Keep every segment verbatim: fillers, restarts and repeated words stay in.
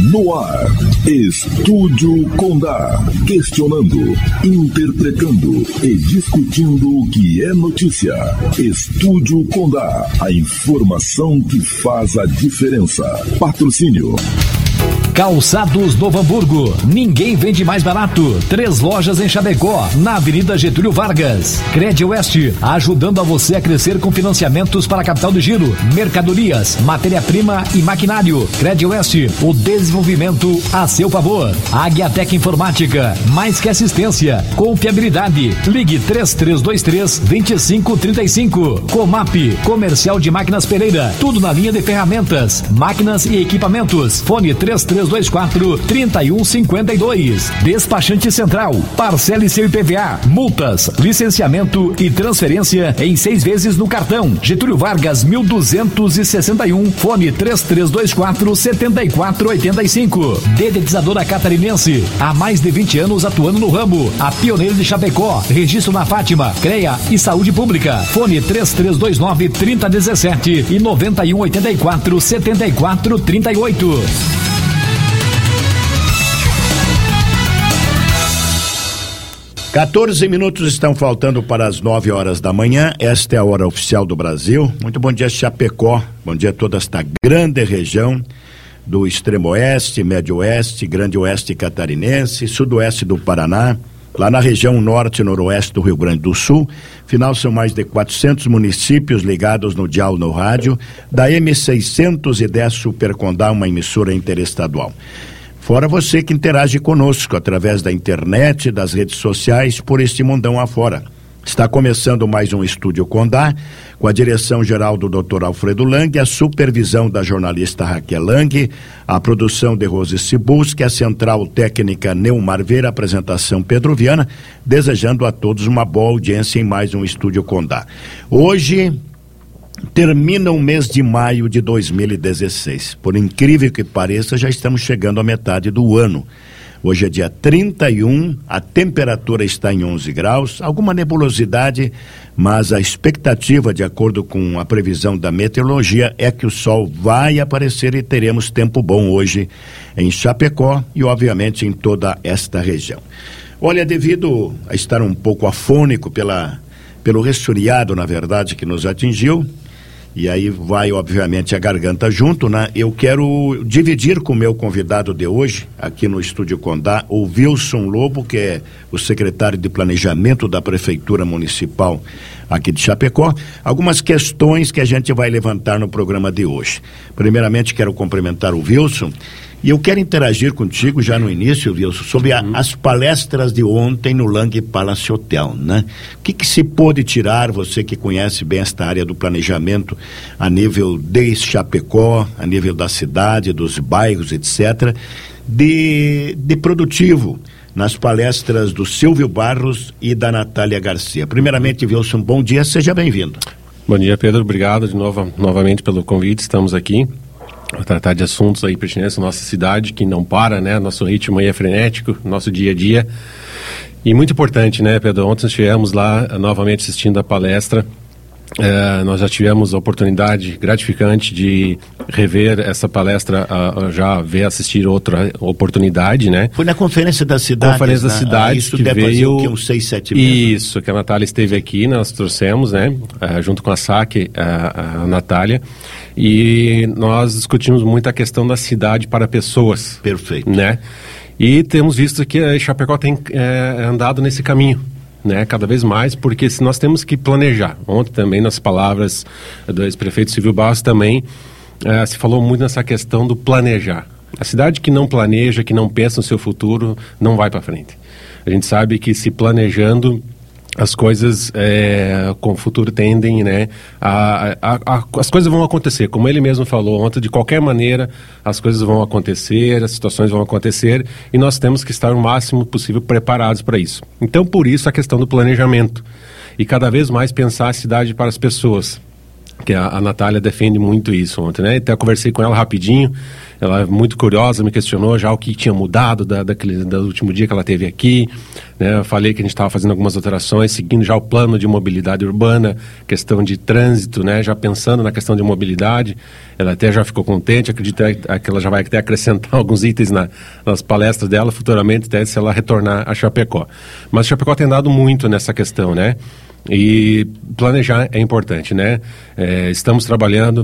No ar, Estúdio Condá. Questionando, interpretando e discutindo o que é notícia. Estúdio Condá. A informação que faz a diferença. Patrocínio. Calçados Novo Hamburgo, ninguém vende mais barato. Três lojas em Chapecó, na Avenida Getúlio Vargas. Cred Oeste, ajudando a você a crescer com financiamentos para a capital do giro, mercadorias, matéria-prima e maquinário. Cred Oeste, o desenvolvimento a seu favor. Agiatec Informática, mais que assistência, confiabilidade. Ligue três três dois três, dois cinco três cinco. Comap, Comercial de Máquinas Pereira, tudo na linha de ferramentas, máquinas e equipamentos. Fone três três dois quatro, três um cinco dois. Despachante Central, parcele seu I P V A, multas, licenciamento e transferência em seis vezes no cartão. Getúlio Vargas, mil duzentos e sessenta e um, fone três três dois quatro, sete quatro oito cinco. Dedetizadora Catarinense, há mais de vinte anos atuando no ramo. A pioneira de Chapecó, registro na Fátima, CREA e Saúde Pública. Fone três três dois nove, trinta dezessete e noventa e um oitenta e quatro, setenta e quatro trinta e oito. quatorze minutos estão faltando para as nove horas da manhã. Esta é a hora oficial do Brasil. Muito bom dia, Chapecó. Bom dia a toda esta grande região do extremo oeste, médio oeste, grande oeste catarinense, sudoeste do Paraná, lá na região norte e noroeste do Rio Grande do Sul. Afinal, são mais de quatrocentos municípios ligados no dial no rádio da M seiscentos e dez Super Condá, uma emissora interestadual. Fora você que interage conosco através da internet, das redes sociais, por este mundão afora. Está começando mais um Estúdio Condá, com a direção geral do doutor Alfredo Lang, a supervisão da jornalista Raquel Lang, a produção de Rose Cibusque, a central técnica Neumar Vera, a apresentação Pedro Viana, desejando a todos uma boa audiência em mais um Estúdio Condá. Hoje termina o mês de maio de dois mil e dezesseis. Por incrível que pareça, já estamos chegando à metade do ano. Hoje é dia trinta e um, a temperatura está em onze graus, alguma nebulosidade, mas a expectativa, de acordo com a previsão da meteorologia, é que o sol vai aparecer e teremos tempo bom hoje em Chapecó e, obviamente, em toda esta região. Olha, devido a estar um pouco afônico pela, pelo resfriado, na verdade, que nos atingiu, e aí vai, obviamente, a garganta junto, né? Eu quero dividir com o meu convidado de hoje, aqui no Estúdio Condá, o Wilson Lobo, que é o secretário de Planejamento da Prefeitura Municipal aqui de Chapecó, algumas questões que a gente vai levantar no programa de hoje. Primeiramente, quero cumprimentar o Wilson, e eu quero interagir contigo já no início, Wilson, sobre a, as palestras de ontem no Lang Palace Hotel, né? O que que se pôde tirar, você que conhece bem esta área do planejamento, a nível de Chapecó, a nível da cidade, dos bairros, etcétera, de, de produtivo nas palestras do Silvio Barros e da Natália Garcia. Primeiramente, Wilson, bom dia, seja bem-vindo. Bom dia, Pedro, obrigado de novo, novamente pelo convite, estamos aqui a tratar de assuntos aí pertinentes à nossa cidade, que não para, né? Nosso ritmo aí é frenético, nosso dia a dia. E muito importante, né, Pedro? Ontem nós estivemos lá novamente assistindo a palestra. É, nós já tivemos a oportunidade gratificante de rever essa palestra, uh, já ver assistir outra oportunidade, né? Foi na Conferência da Cidade. Conferência da Cidade, ah, isso que deve veio... fazer, uns seis, sete meses. Isso, que a Natália esteve aqui, nós trouxemos, né? Uh, junto com a S A C, a, a Natália, e nós discutimos muito a questão da cidade para pessoas. Perfeito. Né? E temos visto que a Chapecó tem é, andado nesse caminho, né, cada vez mais, porque se nós temos que planejar. Ontem também, nas palavras do ex-prefeito Silvio Barros, também eh, se falou muito nessa questão do planejar. A cidade que não planeja, que não pensa no seu futuro, não vai para frente. A gente sabe que se planejando, as coisas é, com o futuro tendem, né, a, a, a, as coisas vão acontecer, como ele mesmo falou ontem, de qualquer maneira as coisas vão acontecer, as situações vão acontecer e nós temos que estar o máximo possível preparados para isso. Então, por isso a questão do planejamento e cada vez mais pensar a cidade para as pessoas, que a, a Natália defende muito isso ontem, né? Até conversei com ela rapidinho, ela é muito curiosa, me questionou já o que tinha mudado da, daquele, do último dia que ela esteve aqui, né? Eu falei que a gente estava fazendo algumas alterações, seguindo já o plano de mobilidade urbana, questão de trânsito, né? Já pensando na questão de mobilidade. Ela até já ficou contente, acredito que ela já vai até acrescentar alguns itens na, nas palestras dela futuramente, até se ela retornar a Chapecó. Mas Chapecó tem andado muito nessa questão, né? E planejar é importante, né? É, estamos trabalhando,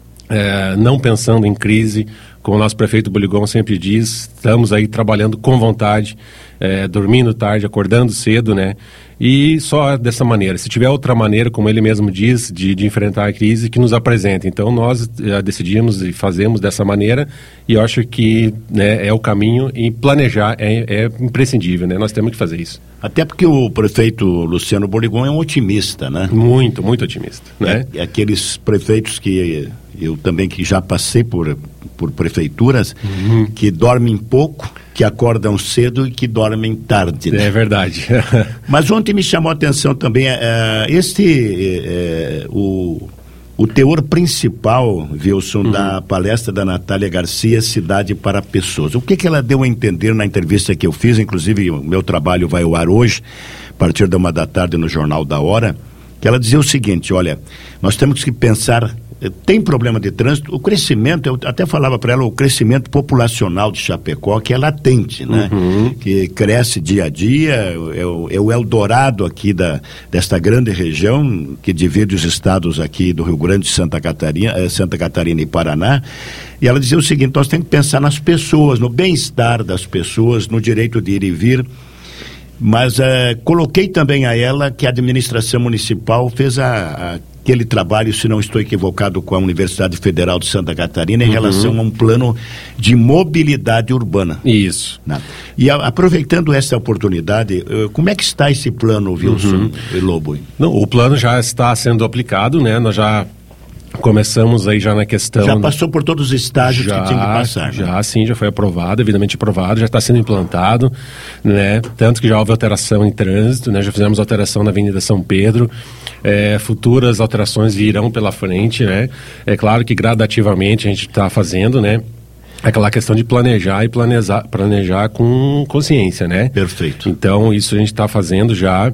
é, não pensando em crise, como o nosso prefeito Boligon sempre diz, estamos aí trabalhando com vontade, é, dormindo tarde, acordando cedo, né? E só dessa maneira. Se tiver outra maneira, como ele mesmo diz, de, de enfrentar a crise, que nos apresente. Então nós já decidimos e fazemos dessa maneira, e eu acho que, né, é o caminho, e planejar é, é imprescindível, né? Nós temos que fazer isso. Até porque o prefeito Luciano Boligon é um otimista, né? Muito, muito otimista, né? É, é aqueles prefeitos que eu também que já passei por, por prefeituras, uhum, que dormem pouco, que acordam cedo e que dormem tarde, né? É verdade. Mas ontem me chamou a atenção também uh, este uh, o, o teor principal, Wilson, uhum, da palestra da Natália Garcia, Cidade para Pessoas. O que que ela deu a entender na entrevista que eu fiz? Inclusive o meu trabalho vai ao ar hoje, a partir da uma da tarde no Jornal da Hora, que ela dizia o seguinte: olha, nós temos que pensar. Tem problema de trânsito, o crescimento, eu até falava para ela, o crescimento populacional de Chapecó, que é latente, né? Uhum. Que cresce dia a dia, é o, é o Eldorado aqui da, desta grande região, que divide os estados aqui do Rio Grande, Santa Catarina, eh, Santa Catarina e Paraná. E ela dizia o seguinte: nós temos que pensar nas pessoas, no bem-estar das pessoas, no direito de ir e vir. Mas eh, coloquei também a ela que a administração municipal fez a, a aquele trabalho, se não estou equivocado, com a Universidade Federal de Santa Catarina em, uhum, relação a um plano de mobilidade urbana. Isso. Né? E a, aproveitando essa oportunidade, uh, como é que está esse plano, Wilson, uhum, Lobo? Não, o plano já está sendo aplicado, né? Nós já começamos aí já na questão... Já passou por todos os estágios já, que tinha que passar. Já, né? sim, já foi aprovado, evidente aprovado, já está sendo implantado, né? Tanto que já houve alteração em trânsito, né? Já fizemos alteração na Avenida São Pedro, é, futuras alterações virão pela frente, né? É claro que gradativamente a gente está fazendo, né? Aquela questão de planejar e planejar, planejar com consciência, né? Perfeito. Então, isso a gente está fazendo já.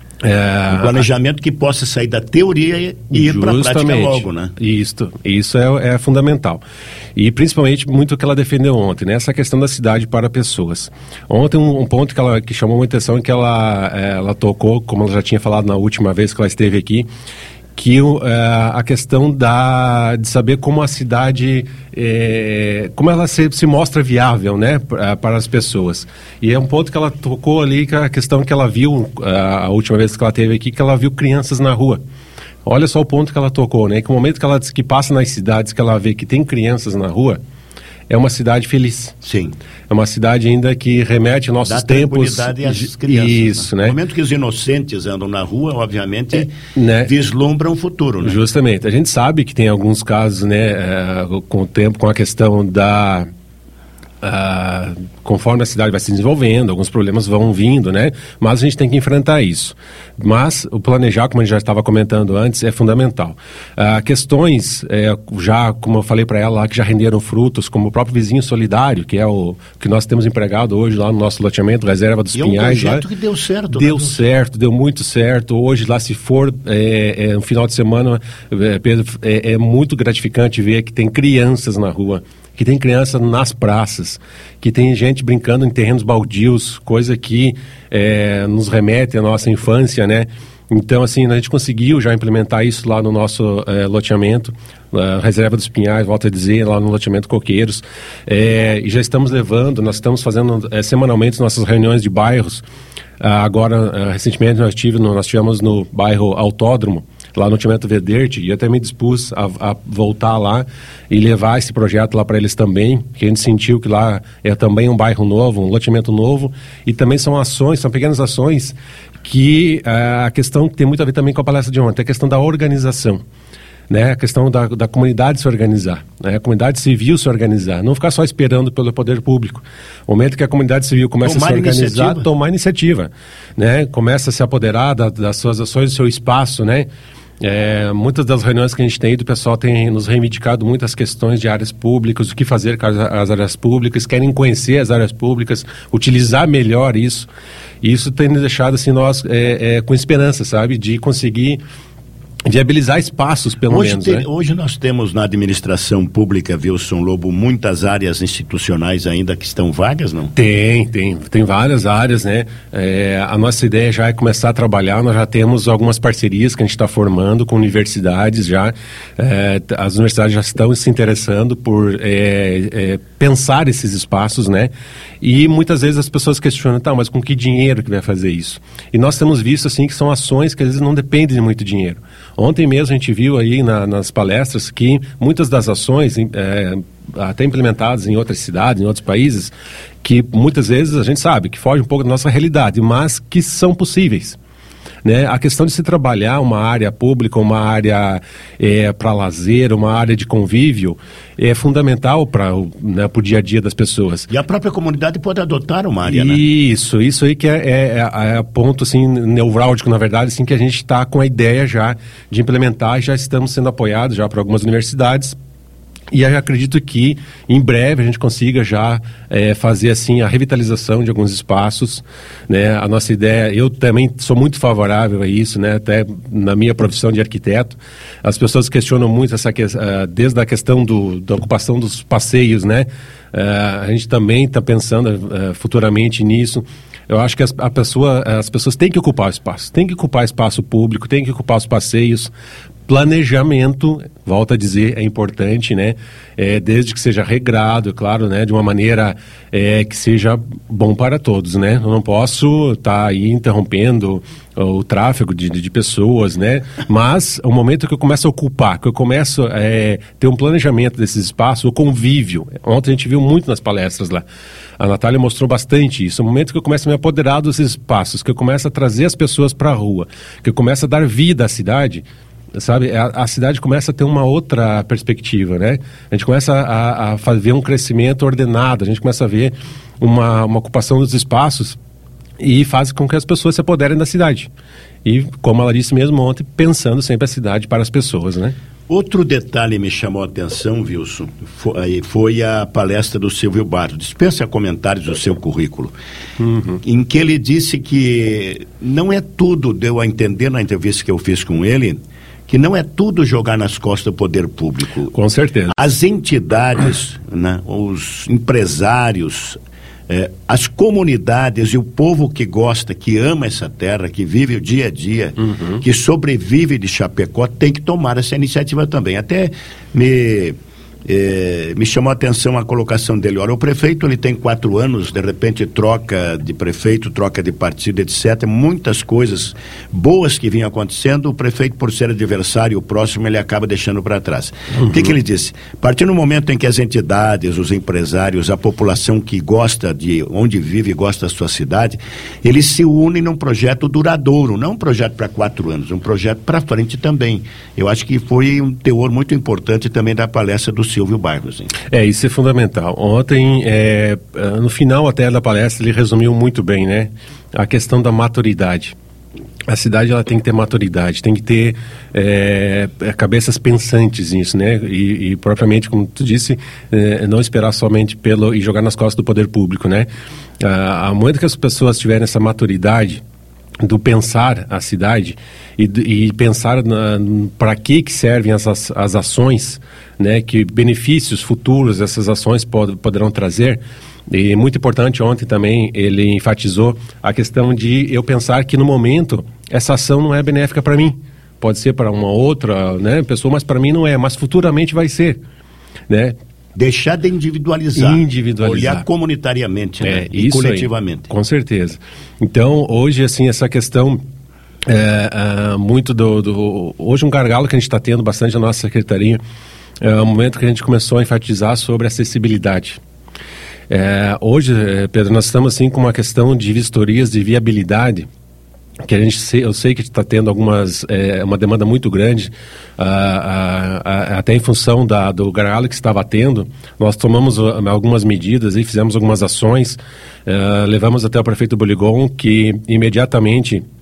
É, um planejamento que possa sair da teoria e ir para a prática logo, né? Isso, isso é, é fundamental. E principalmente muito o que ela defendeu ontem, né? Essa questão da cidade para pessoas. Ontem um, um ponto que, ela, que chamou muita atenção é que ela, ela tocou, como ela já tinha falado na última vez que ela esteve aqui, que uh, a questão da, de saber como a cidade, eh, como ela se, se mostra viável, né, pra, para as pessoas. E é um ponto que ela tocou ali, que é a questão que ela viu, uh, a última vez que ela esteve aqui, que ela viu crianças na rua. Olha só o ponto que ela tocou, né, que o momento que ela que passa nas cidades, que ela vê que tem crianças na rua, é uma cidade feliz. Sim. É uma cidade ainda que remete aos nossos Dá tempos. Tranquilidade às crianças. Isso, né? né? No momento que os inocentes andam na rua, obviamente, é, né? vislumbram o futuro, né? Justamente. A gente sabe que tem alguns casos, né, uh, com o tempo, com a questão da... Uh, conforme a cidade vai se desenvolvendo, alguns problemas vão vindo, né? Mas a gente tem que enfrentar isso. Mas o planejar, como a gente já estava comentando antes, é fundamental. Uh, questões, é, já, como eu falei para ela lá, que já renderam frutos, como o próprio Vizinho Solidário, que é o que nós temos empregado hoje lá no nosso loteamento, Reserva dos e Pinhais. É um projeto lá, que deu certo. Deu né? certo, deu muito certo. Hoje lá, se for é, é, um final de semana, é, Pedro, é, é muito gratificante ver que tem crianças na rua, que tem criança nas praças, que tem gente brincando em terrenos baldios, coisa que é, nos remete à nossa infância, né? Então, assim, a gente conseguiu já implementar isso lá no nosso é, loteamento, uh, Reserva dos Pinhais, volto a dizer, lá no loteamento Coqueiros, é, e já estamos levando, nós estamos fazendo é, semanalmente nossas reuniões de bairros. Uh, agora, uh, recentemente, nós, tive no, nós tivemos no bairro Autódromo, lá no loteamento Verderte, e eu até me dispus a, a voltar lá e levar esse projeto lá para eles também, que a gente sentiu que lá é também um bairro novo, um loteamento novo, e também são ações, são pequenas ações que uh, a questão que tem muito a ver também com a palestra de ontem, a questão da organização, né? A questão da, da comunidade se organizar, né? A comunidade civil se organizar, não ficar só esperando pelo poder público. O momento que a comunidade civil começa tomar a se organizar, iniciativa. tomar iniciativa, né? Começa a se apoderar da, das suas ações, do seu espaço, né? É, muitas das reuniões que a gente tem, o pessoal tem nos reivindicado muitas questões de áreas públicas, o que fazer com as, as áreas públicas, querem conhecer as áreas públicas, utilizar melhor isso. E isso tem nos deixado assim, nós é, é, com esperança, sabe, de conseguir viabilizar espaços, pelo hoje menos. Tem, né? Hoje nós temos na administração pública, Wilson Lobo, muitas áreas institucionais ainda que estão vagas, não? Tem, tem. Tem várias áreas, né? É, a nossa ideia já é começar a trabalhar, nós já temos algumas parcerias que a gente está formando com universidades já. É, as universidades já estão se interessando por é, é, pensar esses espaços, né? E muitas vezes as pessoas questionam, tá, mas com que dinheiro que vai fazer isso? E nós temos visto, assim, que são ações que às vezes não dependem de muito dinheiro. Ontem mesmo a gente viu aí na, nas palestras que muitas das ações, é, até implementadas em outras cidades, em outros países, que muitas vezes a gente sabe que fogem um pouco da nossa realidade, mas que são possíveis. Né? A questão de se trabalhar uma área pública, uma área é, para lazer, uma área de convívio, é fundamental para o né, dia a dia das pessoas. E a própria comunidade pode adotar uma área, né? Isso, isso aí que é, é, é, é ponto assim, nevrálgico, na verdade, assim, que a gente está com a ideia já de implementar, já estamos sendo apoiados já por algumas universidades. E eu acredito que em breve a gente consiga já é, fazer assim a revitalização de alguns espaços, né? A nossa ideia, eu também sou muito favorável a isso, né? Até na minha profissão de arquiteto, as pessoas questionam muito essa uh, desde a questão do, da ocupação dos passeios, né? Uh, a gente também está pensando uh, futuramente nisso. Eu acho que as, a pessoa, as pessoas têm que ocupar o espaço, têm que ocupar espaço público, têm que ocupar os passeios. Planejamento, volto a dizer, é importante, né? É, desde que seja regrado, é claro, né? De uma maneira é, que seja bom para todos, né? Eu não posso estar tá aí interrompendo o, o tráfego de, de pessoas, né? Mas o momento que eu começo a ocupar, que eu começo a é, ter um planejamento desses espaços, o convívio. Ontem a gente viu muito nas palestras lá. A Natália mostrou bastante isso. O momento que eu começo a me apoderar dos espaços, que eu começo a trazer as pessoas para a rua, que eu começo a dar vida à cidade, sabe, a, a cidade começa a ter uma outra perspectiva, né? A gente começa a, a ver um crescimento ordenado, a gente começa a ver uma, uma ocupação dos espaços e faz com que as pessoas se apoderem da cidade. E, como ela disse mesmo ontem, pensando sempre a cidade para as pessoas, né? Outro detalhe me chamou a atenção, Wilson, foi, foi a palestra do Silvio Barros. Dispensa comentários do seu currículo, uhum. Em que ele disse que não é tudo, deu a entender na entrevista que eu fiz com ele, que não é tudo jogar nas costas do poder público. Com certeza. As entidades, né, os empresários, eh, as comunidades e o povo que gosta, que ama essa terra, que vive o dia a dia, uhum. que sobrevive de Chapecó, tem que tomar essa iniciativa também. Até me... É, me chamou a atenção a colocação dele. Ora, o prefeito ele tem quatro anos, de repente troca de prefeito, troca de partido, etcétera. Muitas coisas boas que vinham acontecendo, o prefeito, por ser adversário próximo, ele acaba deixando para trás. Uhum. O que que ele disse? A partir do momento em que as entidades, os empresários, a população que gosta de onde vive e gosta da sua cidade, eles se unem num projeto duradouro, não um projeto para quatro anos, um projeto para frente também. Eu acho que foi um teor muito importante também da palestra do Silvio Barros. Hein? É, isso é fundamental. Ontem, é, no final até da palestra, ele resumiu muito bem, né? A questão da maturidade. A cidade ela tem que ter maturidade, tem que ter é, cabeças pensantes nisso, né? E, e propriamente, como tu disse, é, não esperar somente pelo e jogar nas costas do poder público, né? Ah, ao momento que as pessoas tiverem essa maturidade do pensar a cidade e, e pensar para que que servem as, as ações, né, que benefícios futuros essas ações pod, poderão trazer. E muito importante, ontem também ele enfatizou a questão de eu pensar que no momento essa ação não é benéfica para mim, pode ser para uma outra, né, pessoa, mas para mim não é, mas futuramente vai ser, né? Deixar de individualizar, individualizar. Olhar comunitariamente, né? É, E isso coletivamente. Aí, com certeza. Então, hoje, assim, essa questão é, é, muito do, do... Hoje um gargalo que a gente está tendo bastante na nossa secretaria é o momento que a gente começou a enfatizar sobre acessibilidade. É, hoje, Pedro, nós estamos assim com uma questão de vistorias de viabilidade, que a gente eu sei que está tendo algumas é, uma demanda muito grande, ah, ah, ah, até em função da, do gargalo que estava tendo. Nós tomamos uh, algumas medidas e fizemos algumas ações, uh, levamos até o prefeito Boligon, que imediatamente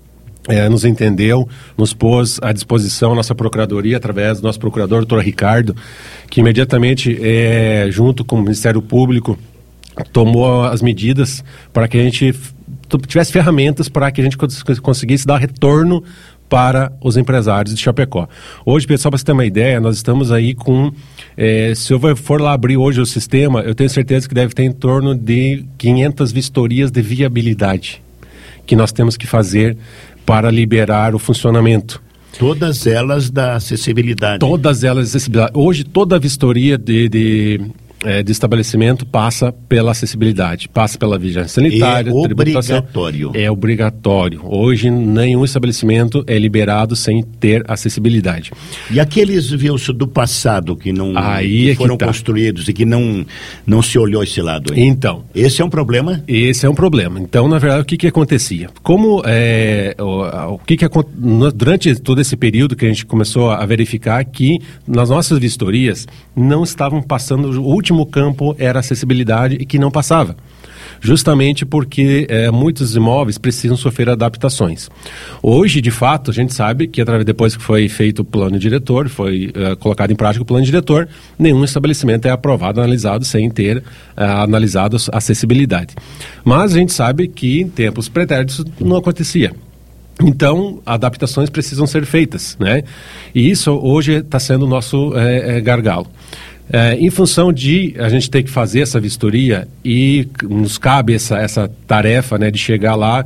É, nos entendeu, nos pôs à disposição nossa procuradoria, através do nosso procurador, doutor Ricardo, que imediatamente, é, junto com o Ministério Público, tomou as medidas para que a gente tivesse ferramentas para que a gente cons- conseguisse dar retorno para os empresários de Chapecó. Hoje, pessoal, para você ter uma ideia, nós estamos aí com, é, se eu for lá abrir hoje o sistema, eu tenho certeza que deve ter em torno de quinhentas vistorias de viabilidade que nós temos que fazer para liberar o funcionamento. Todas elas da acessibilidade. Todas elas da acessibilidade. Hoje, toda a vistoria de, de, é, de estabelecimento passa pela acessibilidade, passa pela vigilância sanitária, é tributação. obrigatório. É obrigatório. Hoje, nenhum estabelecimento é liberado sem ter acessibilidade. E aqueles, Wilson, do passado que não Aí que é que foram tá. construídos e que não, não se olhou esse lado aí? Então, Esse é um problema? esse é um problema. Então, na verdade, o que que acontecia? Como é, o, o que que acon- no- durante todo esse período que a gente começou a verificar que nas nossas vistorias não estavam passando, o último campo era acessibilidade e que não passava. Justamente porque é, muitos imóveis precisam sofrer adaptações. Hoje, de fato, a gente sabe que através, depois que foi feito o plano diretor, foi é, colocado em prática o plano diretor, nenhum estabelecimento é aprovado, analisado, sem ter é, analisado a acessibilidade. Mas a gente sabe que em tempos pretéritos não acontecia. Então, adaptações precisam ser feitas, né? E isso hoje está sendo o nosso é, é, gargalo. É, em função de a gente ter que fazer essa vistoria e nos cabe essa, essa tarefa, né, de chegar lá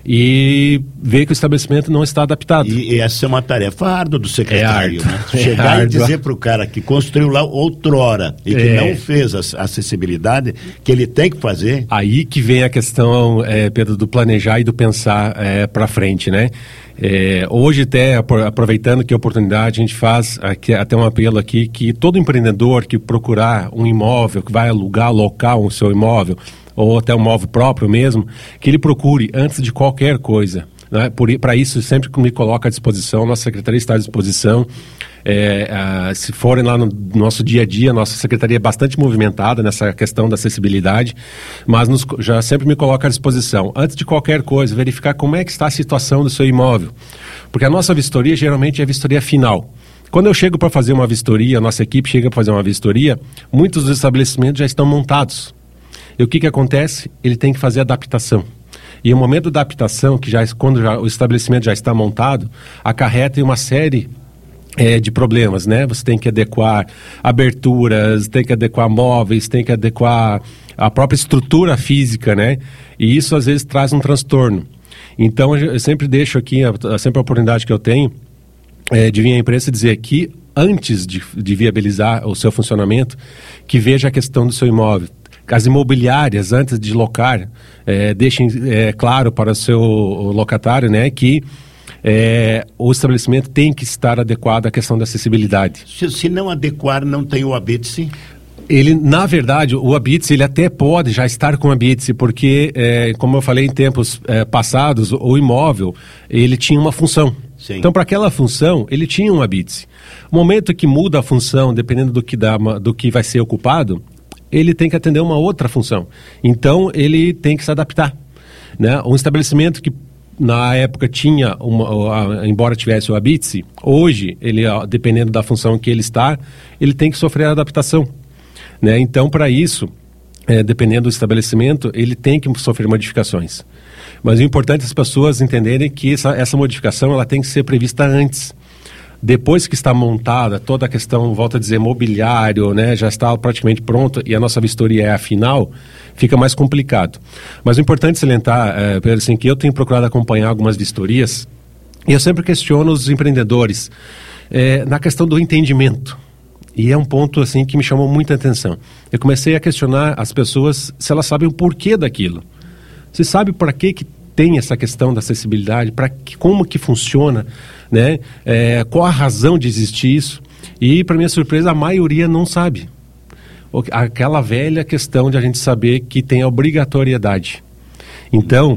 e ver que o estabelecimento não está adaptado. E, e essa é uma tarefa árdua do secretário, É né? árdua. Chegar É e árdua. dizer para o cara que construiu lá outrora e que É. não fez a acessibilidade, que ele tem que fazer. Aí que vem a questão, é, Pedro, do planejar e do pensar é, para frente, né? É, hoje, até apro- aproveitando que a oportunidade, a gente faz aqui, até um apelo aqui que todo empreendedor que procurar um imóvel, que vai alugar, alocar o seu imóvel, ou até um imóvel próprio mesmo, que ele procure antes de qualquer coisa. Né? Para isso, sempre que me coloca à disposição, nossa secretaria está à disposição. É, ah, se forem lá no nosso dia a dia, nossa secretaria é bastante movimentada nessa questão da acessibilidade, mas nos, já sempre me coloca à disposição, antes de qualquer coisa, verificar como é que está a situação do seu imóvel, porque a nossa vistoria geralmente é a vistoria final. Quando eu chego para fazer uma vistoria, a nossa equipe chega para fazer uma vistoria, muitos dos estabelecimentos já estão montados. E o que que acontece? Ele tem que fazer adaptação. E o momento da adaptação, que já, quando já, o estabelecimento já está montado, acarreta em uma série É, de problemas, né? Você tem que adequar aberturas, tem que adequar móveis, tem que adequar a própria estrutura física, né? E isso às vezes traz um transtorno. Então eu sempre deixo aqui, a, sempre a oportunidade que eu tenho é, de vir à imprensa e dizer que antes de, de viabilizar o seu funcionamento, que veja a questão do seu imóvel. As imobiliárias, antes de locar, é, deixem é, claro para o seu locatário, né, que É, o estabelecimento tem que estar adequado à questão da acessibilidade. Se, se não adequar, não tem o habite-se? Ele, na verdade, o habite-se, ele até pode já estar com habite-se, porque, é, como eu falei em tempos é, passados, o imóvel, ele tinha uma função. Sim. Então, para aquela função, ele tinha um habite-se. O momento que muda a função, dependendo do que, dá, do que vai ser ocupado, ele tem que atender uma outra função. Então, ele tem que se adaptar, né? Um estabelecimento que na época tinha, uma, embora tivesse o habite-se, hoje, ele, dependendo da função que ele está, ele tem que sofrer a adaptação, né? Então, para isso, é, dependendo do estabelecimento, ele tem que sofrer modificações. Mas o importante é as pessoas entenderem que essa, essa modificação ela tem que ser prevista antes. Depois que está montada toda a questão, volto a dizer, mobiliário, né, já está praticamente pronto e a nossa vistoria é a final, fica mais complicado. Mas o importante é salientar, é, Pedro, assim, que eu tenho procurado acompanhar algumas vistorias e eu sempre questiono os empreendedores é, na questão do entendimento. E é um ponto assim que me chamou muita atenção. Eu comecei a questionar as pessoas se elas sabem o porquê daquilo. Você sabe para que que tem essa questão da acessibilidade, para que, como que funciona, né? É, qual a razão de existir isso? E, para minha surpresa, a maioria não sabe. O, aquela velha questão de a gente saber que tem a obrigatoriedade. Então,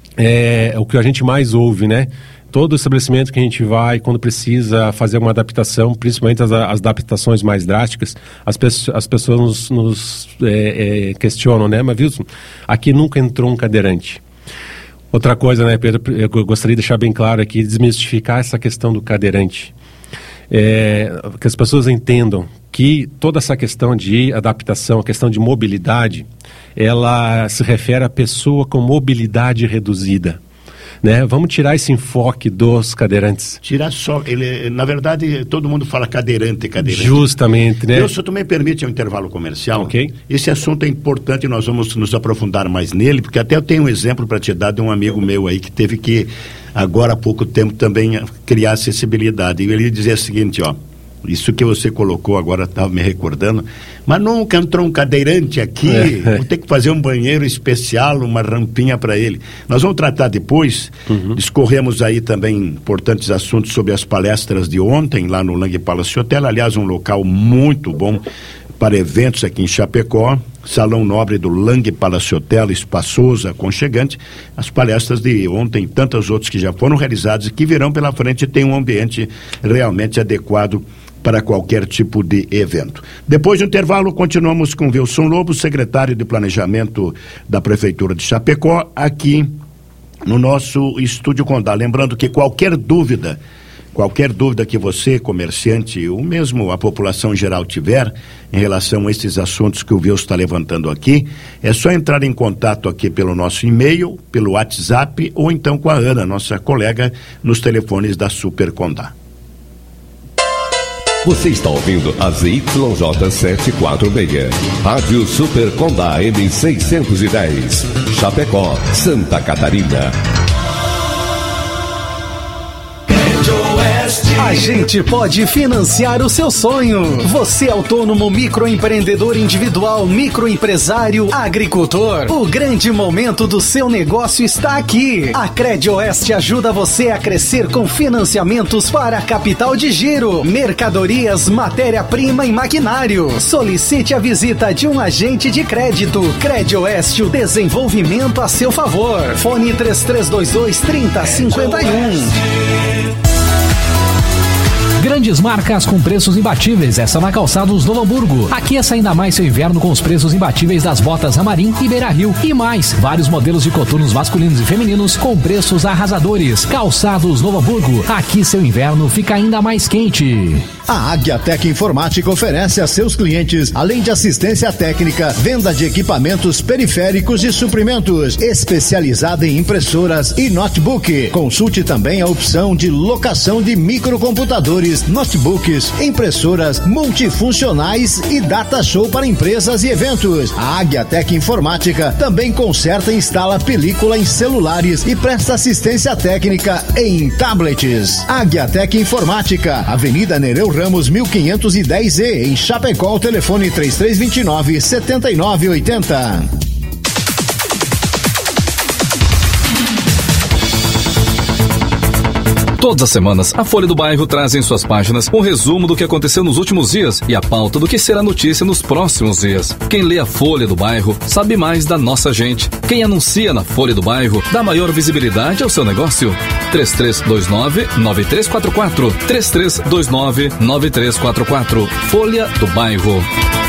é, o que a gente mais ouve, né? Todo estabelecimento que a gente vai, quando precisa fazer uma adaptação, principalmente as, as adaptações mais drásticas, as, peço, as pessoas nos, nos é, é, questionam, né? Mas, Wilson, aqui nunca entrou um cadeirante. Outra coisa, né, Pedro, eu gostaria de deixar bem claro aqui, desmistificar essa questão do cadeirante. É, que as pessoas entendam que toda essa questão de adaptação, a questão de mobilidade, ela se refere à pessoa com mobilidade reduzida. Né? Vamos tirar esse enfoque dos cadeirantes. Tirar só, ele, na verdade, todo mundo fala cadeirante, cadeirante. Justamente, né? Eu, se tu me permite um intervalo comercial, okay. Esse assunto é importante e nós vamos nos aprofundar mais nele, porque até eu tenho um exemplo para te dar de um amigo meu aí que teve que, agora há pouco tempo, também criar acessibilidade. E ele dizia o seguinte, ó, isso que você colocou agora, estava me recordando, mas nunca entrou um cadeirante aqui, é. Vou ter que fazer um banheiro especial, uma rampinha para ele. Nós vamos tratar depois, uhum. Discorremos aí também importantes assuntos sobre as palestras de ontem, lá no Lang Palace Hotel, aliás, um local muito bom para eventos aqui em Chapecó, Salão Nobre do Lang Palace Hotel, espaçoso, aconchegante. As palestras de ontem, tantas outras que já foram realizadas e que virão pela frente, tem um ambiente realmente adequado para qualquer tipo de evento. Depois do intervalo, continuamos com Wilson Lobo, secretário de Planejamento da Prefeitura de Chapecó, aqui no nosso Estúdio Condá. Lembrando que qualquer dúvida, qualquer dúvida que você, comerciante, ou mesmo a população geral tiver em relação a esses assuntos que o Wilson está levantando aqui, é só entrar em contato aqui pelo nosso e-mail, pelo WhatsApp ou então com a Ana, nossa colega, nos telefones da Super Condá. Você está ouvindo a Z Y J setecentos e quarenta e seis, Rádio Super Condá M seiscentos e dez, Chapecó, Santa Catarina. A gente pode financiar o seu sonho. Você autônomo, microempreendedor individual, microempresário, agricultor. O grande momento do seu negócio está aqui. A Credioeste ajuda você a crescer com financiamentos para capital de giro, mercadorias, matéria-prima e maquinário. Solicite a visita de um agente de crédito. Credioeste, o desenvolvimento a seu favor. Fone três três dois dois, três zero cinco um. Grandes marcas com preços imbatíveis, essa na Calçados Novo Hamburgo. Aqueça ainda mais seu inverno com os preços imbatíveis das botas Amarim e Beira Rio. E mais, vários modelos de coturnos masculinos e femininos com preços arrasadores. Calçados Novo Hamburgo, aqui seu inverno fica ainda mais quente. A Águiatec Informática oferece a seus clientes, além de assistência técnica, venda de equipamentos periféricos e suprimentos, especializada em impressoras e notebook. Consulte também a opção de locação de microcomputadores, notebooks, impressoras multifuncionais e data show para empresas e eventos. A Águiatec Informática também conserta e instala película em celulares e presta assistência técnica em tablets. Águiatec Informática, Avenida Nereu Ramos mil quinhentos e dez E, em Chapecó, telefone três três dois nove, sete nove oito zero. Todas as semanas, a Folha do Bairro traz em suas páginas um resumo do que aconteceu nos últimos dias e a pauta do que será notícia nos próximos dias. Quem lê a Folha do Bairro sabe mais da nossa gente. Quem anuncia na Folha do Bairro dá maior visibilidade ao seu negócio. três três dois nove, nove três quatro quatro, três três dois nove, nove três quatro quatro. Folha do Bairro.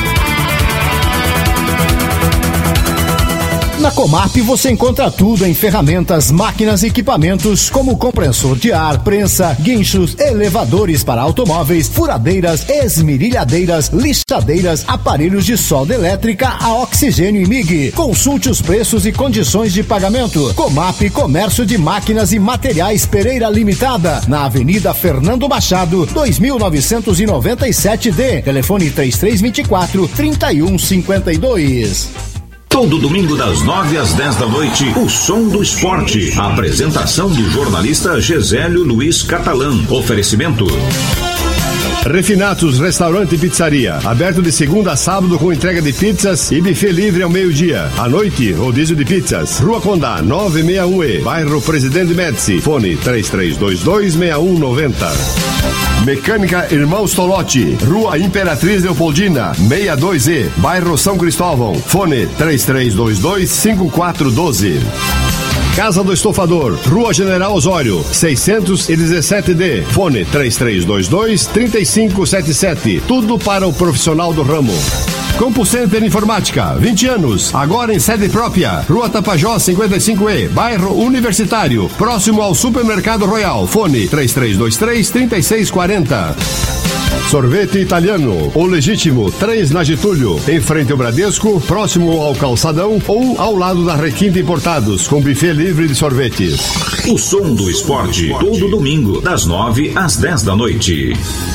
Na Comap você encontra tudo em ferramentas, máquinas e equipamentos como compressor de ar, prensa, guinchos, elevadores para automóveis, furadeiras, esmerilhadeiras, lixadeiras, aparelhos de solda elétrica a oxigênio e M I G. Consulte os preços e condições de pagamento. Comap Comércio de Máquinas e Materiais Pereira Limitada, na Avenida Fernando Machado, dois mil novecentos e noventa e sete D. Telefone três três dois quatro, três um cinco dois. Todo domingo das nove às dez da noite, o Som do Esporte. A apresentação do jornalista Gesélio Luiz Catalã. Oferecimento Refinatos Restaurante e Pizzaria, aberto de segunda a sábado com entrega de pizzas e buffet livre ao meio-dia. À noite, rodízio de pizzas. Rua Condá, novecentos e sessenta e um E, bairro Presidente Médici. Fone três três dois dois, seis um nove zero. Mecânica Irmãos Tolotti, Rua Imperatriz Leopoldina, sessenta e dois E, bairro São Cristóvão. Fone três três dois dois, cinco quatro um dois. Casa do Estofador, Rua General Osório, seiscentos e dezessete D. Fone três três dois dois, três cinco sete sete. Tudo para o profissional do ramo. CompuCenter Informática, vinte anos, agora em sede própria. Rua Tapajós cinquenta e cinco E, bairro Universitário, próximo ao Supermercado Royal. Fone três três dois três, três seis quatro zero. Sorvete Italiano, o Legítimo, três na Getúlio, em frente ao Bradesco, próximo ao Calçadão ou ao lado da Requinta Importados, com buffet livre de sorvetes. O som do esporte, todo domingo, das nove às dez da noite.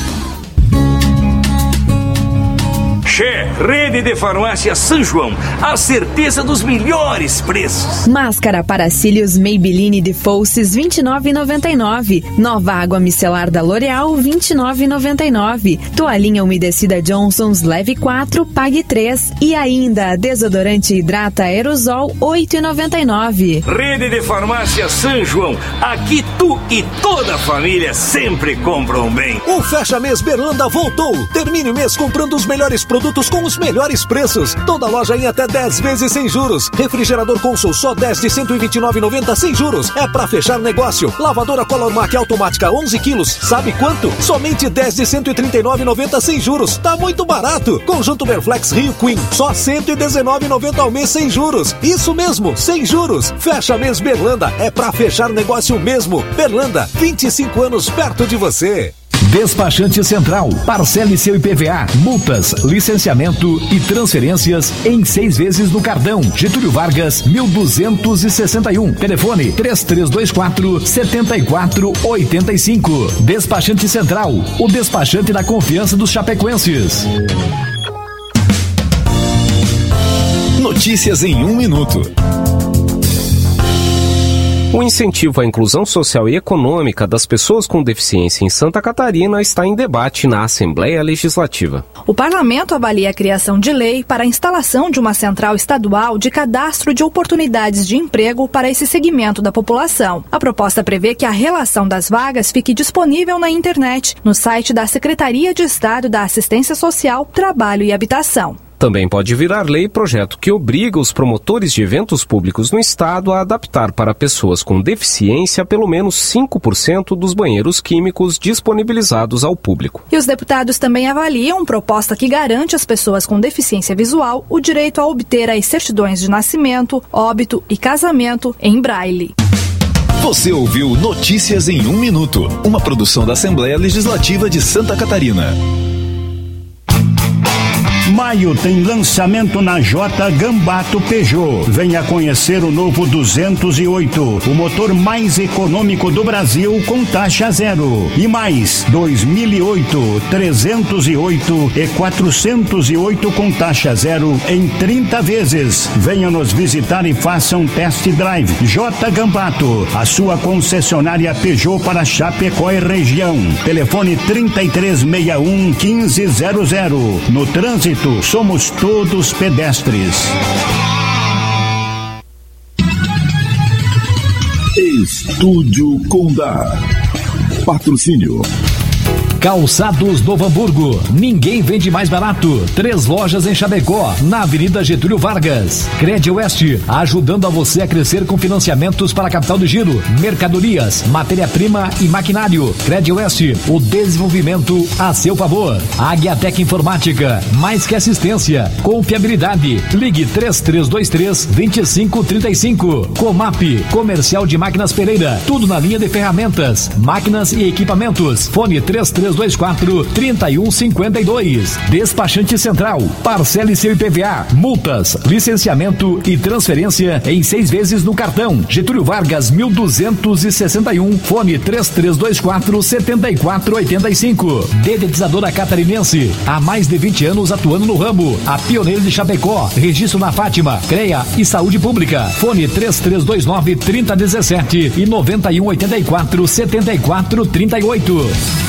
Che, Rede de Farmácia São João, a certeza dos melhores preços. Máscara para cílios Maybelline de Fosses vinte e nove reais e noventa e nove centavos. Nova água micelar da L'Oréal vinte e nove reais e noventa e nove centavos. Toalhinha umedecida Johnson's leve quatro, pague três. E ainda desodorante Hidrata Aerosol oito reais e noventa e nove centavos. Rede de Farmácia São João, aqui tu e toda a família sempre compram bem. O Fecha Mês Berlanda voltou. Termine o mês comprando os melhores produtos com os melhores preços. Toda loja em até dez vezes sem juros. Refrigerador Consul só dez de cento e vinte e nove reais e noventa centavos sem juros. É pra fechar negócio. Lavadora Color Mac automática onze quilos. Sabe quanto? Somente dez de cento e trinta e nove reais e noventa centavos sem juros. Tá muito barato. Conjunto Berflex Rio Queen só cento e dezenove reais e noventa centavos ao mês sem juros. Isso mesmo, sem juros. Fecha Mês Berlanda. É pra fechar negócio mesmo. Berlanda, vinte e cinco anos perto de você. Despachante Central, parcele seu I P V A, multas, licenciamento e transferências em seis vezes no cartão. Getúlio Vargas, mil duzentos e sessenta e um. Telefone três três dois quatro, sete quatro oito cinco. Despachante Central, o despachante da confiança dos chapecoenses. Notícias em um minuto. O incentivo à inclusão social e econômica das pessoas com deficiência em Santa Catarina está em debate na Assembleia Legislativa. O parlamento avalia a criação de lei para a instalação de uma central estadual de cadastro de oportunidades de emprego para esse segmento da população. A proposta prevê que a relação das vagas fique disponível na internet, no site da Secretaria de Estado da Assistência Social, Trabalho e Habitação. Também pode virar lei projeto que obriga os promotores de eventos públicos no estado a adaptar para pessoas com deficiência pelo menos cinco por cento dos banheiros químicos disponibilizados ao público. E os deputados também avaliam proposta que garante às pessoas com deficiência visual o direito a obter as certidões de nascimento, óbito e casamento em braille. Você ouviu Notícias em um Minuto, uma produção da Assembleia Legislativa de Santa Catarina. Maio tem lançamento na J Gambato Peugeot. Venha conhecer o novo duzentos e oito, o motor mais econômico do Brasil com taxa zero. E mais, dois mil e oito, trezentos e oito e quatrocentos e oito com taxa zero em trinta vezes. Venha nos visitar e faça um test drive. J Gambato, a sua concessionária Peugeot para Chapecó e região. Telefone trinta e três sessenta e um, quinze zero zero. No trânsito, somos todos pedestres. Estúdio Condá. Patrocínio. Calçados Novo Hamburgo, ninguém vende mais barato. Três lojas em Chapecó, na Avenida Getúlio Vargas. Cred Oeste, ajudando a você a crescer com financiamentos para capital de giro, mercadorias, matéria-prima e maquinário. Cred Oeste, o desenvolvimento a seu favor. Aguiatec Informática, mais que assistência, confiabilidade. Ligue três três dois três, dois cinco três cinco. Comap, Comercial de Máquinas Pereira, tudo na linha de ferramentas, máquinas e equipamentos. Fone três três dois quatro, três um cinco dois. Despachante Central, parcele seu I P V A, multas, licenciamento e transferência em seis vezes no cartão. Getúlio Vargas, mil duzentos e sessenta e um. Fone três três dois quatro, sete quatro oito cinco. Dedetizadora Catarinense, há mais de vinte anos atuando no ramo. A pioneira de Chapecó, registro na Fátima, CREA e Saúde Pública. Fone três três dois nove, três zero um sete e nove um oito quatro, sete quatro três oito.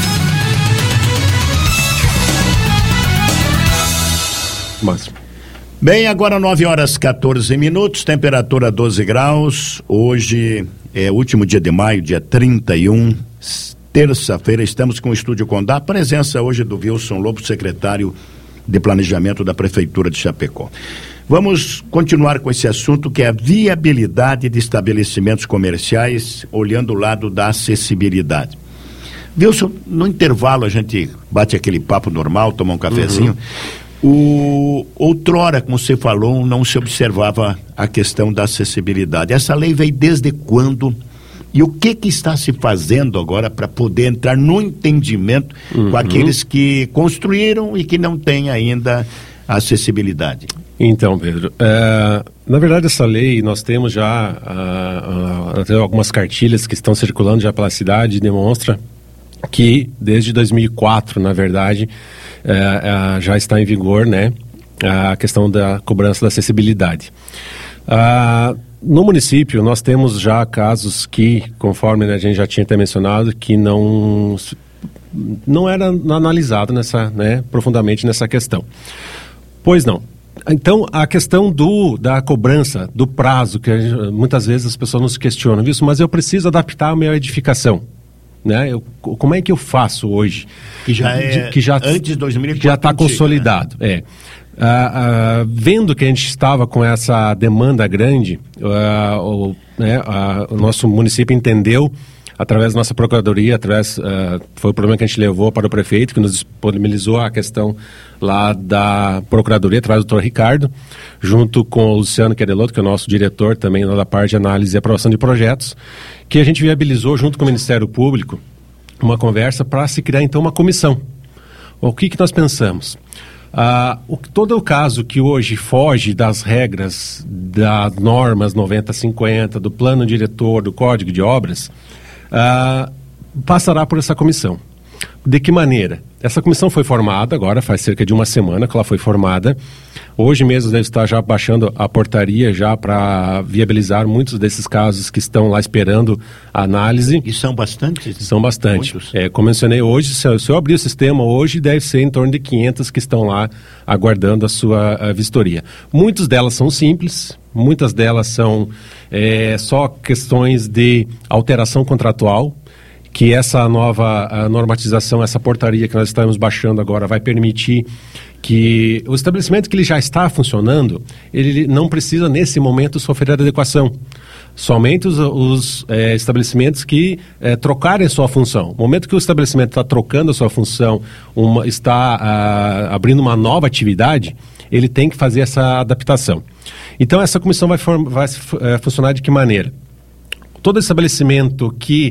Máximo. Bem, agora nove horas quatorze minutos, temperatura doze graus. Hoje é o último dia de maio, dia trinta e um, terça-feira. Estamos com o Estúdio Condá. Presença hoje do Wilson Lobo, secretário de Planejamento da Prefeitura de Chapecó. Vamos continuar com esse assunto, que é a viabilidade de estabelecimentos comerciais, olhando o lado da acessibilidade. Wilson, no intervalo a gente bate aquele papo normal, toma um cafezinho. Uhum. O, outrora, como você falou, não se observava a questão da acessibilidade. Essa lei veio desde quando? E o que que está se fazendo agora para poder entrar no entendimento uhum. com aqueles que construíram e que não têm ainda acessibilidade? Então, Pedro, é, na verdade essa lei, nós temos já uh, uh, algumas cartilhas que estão circulando já pela cidade, demonstra que desde dois mil e quatro, na verdade, uh, uh, já está em vigor, né, a questão da cobrança da acessibilidade. Uh, no município, nós temos já casos que, conforme, né, a gente já tinha até mencionado, que não, não era analisado nessa, né, profundamente nessa questão. Pois não. Então, a questão do, da cobrança, do prazo, que a gente, muitas vezes as pessoas nos questionam isso, mas eu preciso adaptar a minha edificação, né? Eu, como é que eu faço hoje? Que já é, que já, antes de dois mil e quatro, que já está consolidado, né? É. Ah, ah, vendo que a gente estava com essa demanda grande, ah, o, né, ah, o nosso município entendeu, através da nossa procuradoria, através, uh, foi o problema que a gente levou para o prefeito, que nos disponibilizou a questão lá da procuradoria, através do doutor Ricardo, junto com o Luciano Quereloto, que é o nosso diretor também lá da parte de análise e aprovação de projetos, que a gente viabilizou junto com o Ministério Público uma conversa para se criar então uma comissão. O que que nós pensamos? Uh, o, todo o caso que hoje foge das regras das normas noventa cinquenta, do plano diretor, do Código de Obras, Uh, passará por essa comissão. De que maneira? Essa comissão foi formada agora, faz cerca de uma semana que ela foi formada. Hoje mesmo deve estar já baixando a portaria já para viabilizar muitos desses casos que estão lá esperando a análise. E são bastantes? São bastante. É, como mencionei hoje, se eu, se eu abrir o sistema hoje, deve ser em torno de quinhentas que estão lá aguardando a sua a vistoria. Muitas delas são simples, muitas delas são é, só questões de alteração contratual, que essa nova a normatização, essa portaria que nós estamos baixando agora vai permitir que o estabelecimento que ele já está funcionando, ele não precisa nesse momento sofrer adequação. Somente os, os é, estabelecimentos que é, trocarem sua função. No momento que o estabelecimento está trocando a sua função, uma, está a, abrindo uma nova atividade, ele tem que fazer essa adaptação. Então essa comissão vai, form, vai é, funcionar de que maneira? Todo estabelecimento que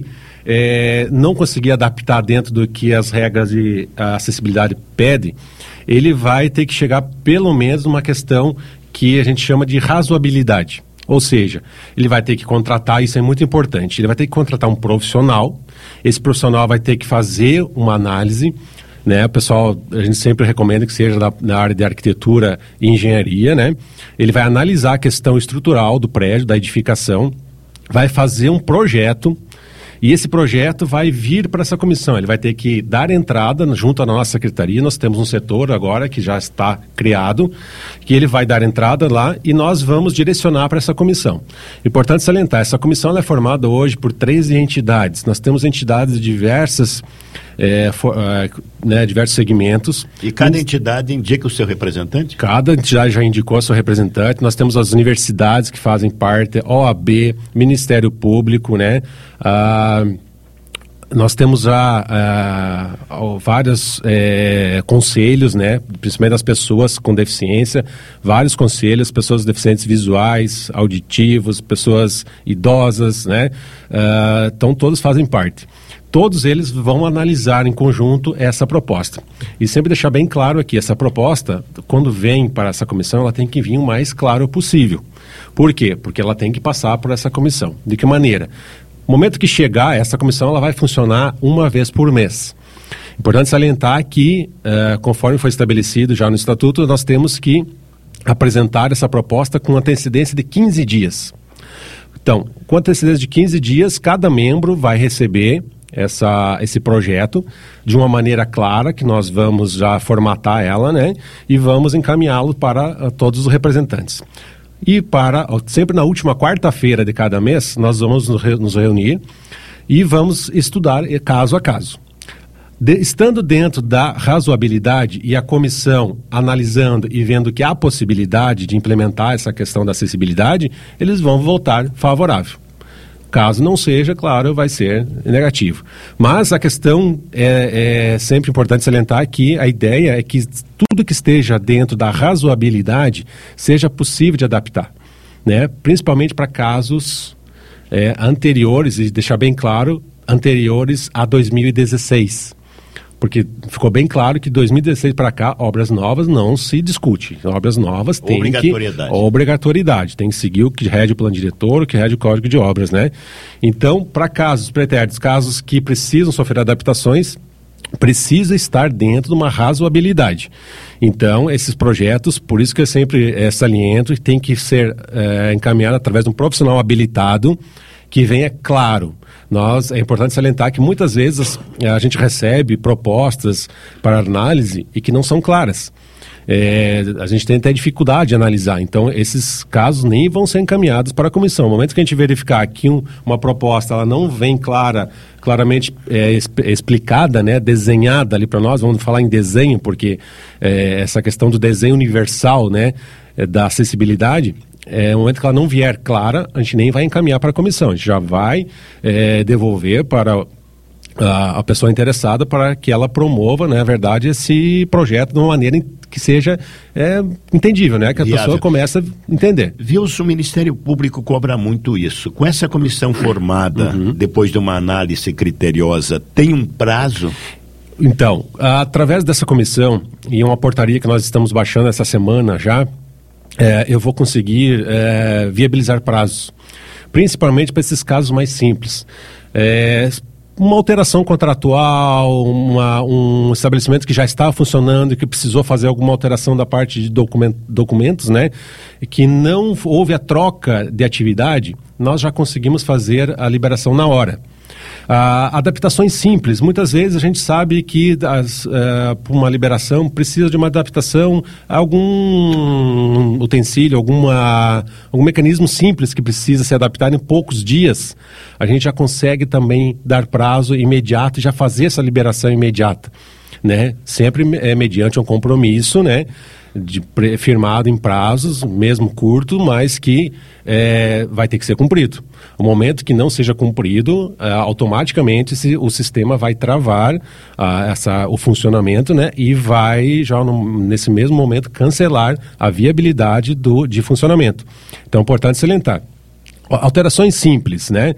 É, não conseguir adaptar dentro do que as regras de acessibilidade pedem, ele vai ter que chegar pelo menos numa questão que a gente chama de razoabilidade. Ou seja, ele vai ter que contratar, isso é muito importante, ele vai ter que contratar um profissional, esse profissional vai ter que fazer uma análise, né? O pessoal, a gente sempre recomenda que seja da, na área de arquitetura e engenharia, né? Ele vai analisar a questão estrutural do prédio, da edificação, vai fazer um projeto. E esse projeto vai vir para essa comissão, ele vai ter que dar entrada junto à nossa secretaria, nós temos um setor agora que já está criado, que ele vai dar entrada lá e nós vamos direcionar para essa comissão. Importante salientar, essa comissão ela é formada hoje por treze entidades, nós temos entidades de diversas, é, for, é, né, diversos segmentos. E cada entidade indica o seu representante? Cada entidade já indicou o seu representante, nós temos as universidades que fazem parte, O A B, Ministério Público, né? Ah, nós temos já ah, vários eh, conselhos, né, principalmente das pessoas com deficiência, vários conselhos, pessoas deficientes visuais, auditivos, pessoas idosas, né, ah, então todos fazem parte. Todos eles vão analisar em conjunto essa proposta. E sempre deixar bem claro aqui, essa proposta, quando vem para essa comissão, ela tem que vir o mais claro possível. Por quê? Porque ela tem que passar por essa comissão. De que maneira? No momento que chegar, essa comissão ela vai funcionar uma vez por mês. Importante salientar que, uh, conforme foi estabelecido já no Estatuto, nós temos que apresentar essa proposta com antecedência de quinze dias. Então, com antecedência de quinze dias, cada membro vai receber essa, esse projeto de uma maneira clara, que nós vamos já formatar ela, né? E vamos encaminhá-lo para uh, todos os representantes. E para, sempre na última quarta-feira de cada mês, nós vamos nos reunir e vamos estudar caso a caso. De, estando dentro da razoabilidade e a comissão analisando e vendo que há possibilidade de implementar essa questão da acessibilidade, eles vão votar favorável. Caso não seja, claro, vai ser negativo. Mas a questão é, é sempre importante salientar que a ideia é que tudo que esteja dentro da razoabilidade seja possível de adaptar, né? Principalmente para casos é, anteriores, e deixar bem claro, anteriores a dois mil e dezesseis. Porque ficou bem claro que de dois mil e dezesseis para cá, obras novas não se discute. Obras novas têm obrigatoriedade. que... Obrigatoriedade. Tem que seguir o que rege o plano diretor, o que rege o código de obras, né? Então, para casos pretéritos, casos que precisam sofrer adaptações, precisa estar dentro de uma razoabilidade. Então, esses projetos, por isso que eu sempre é, saliento, que tem que ser é, encaminhado através de um profissional habilitado, que venha claro. Nós, é importante salientar que muitas vezes a gente recebe propostas para análise e que não são claras. É, a gente tem até dificuldade de analisar, então esses casos nem vão ser encaminhados para a comissão. No momento que a gente verificar que um, uma proposta ela não vem clara, claramente é, exp- explicada, né, desenhada ali para nós, vamos falar em desenho, porque é, essa questão do desenho universal, né, é, da acessibilidade, é, no momento que ela não vier clara, a gente nem vai encaminhar para a comissão, a gente já vai é, devolver para a, a pessoa interessada para que ela promova, né, na verdade, esse projeto de uma maneira que seja é, entendível, né, que a viável. Pessoa comece a entender. Viu-se, o Ministério Público cobra muito isso. Com essa comissão formada, uhum. depois de uma análise criteriosa, tem um prazo? Então, através dessa comissão e uma portaria que nós estamos baixando essa semana já, É, eu vou conseguir é, viabilizar prazos, principalmente para esses casos mais simples. É, uma alteração contratual, uma, um estabelecimento que já estava funcionando e que precisou fazer alguma alteração da parte de document, documentos, né, que não houve a troca de atividade, nós já conseguimos fazer a liberação na hora. Ah, adaptações simples, muitas vezes a gente sabe que as, uh, uma liberação precisa de uma adaptação a algum utensílio, alguma, algum mecanismo simples que precisa ser adaptado em poucos dias. A gente já consegue também dar prazo imediato e já fazer essa liberação imediata, né? Sempre é mediante um compromisso, né, de, pre, firmado em prazos, mesmo curto, mas que é, vai ter que ser cumprido. O momento que não seja cumprido, é, automaticamente se, o sistema vai travar a, essa, o funcionamento, né, e vai já no, nesse mesmo momento cancelar a viabilidade do, de funcionamento. Então é importante salientar. Alterações simples, né?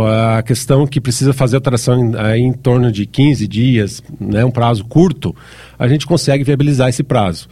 A questão que precisa fazer alteração em, em torno de quinze dias, né? Um prazo curto, a gente consegue viabilizar esse prazo.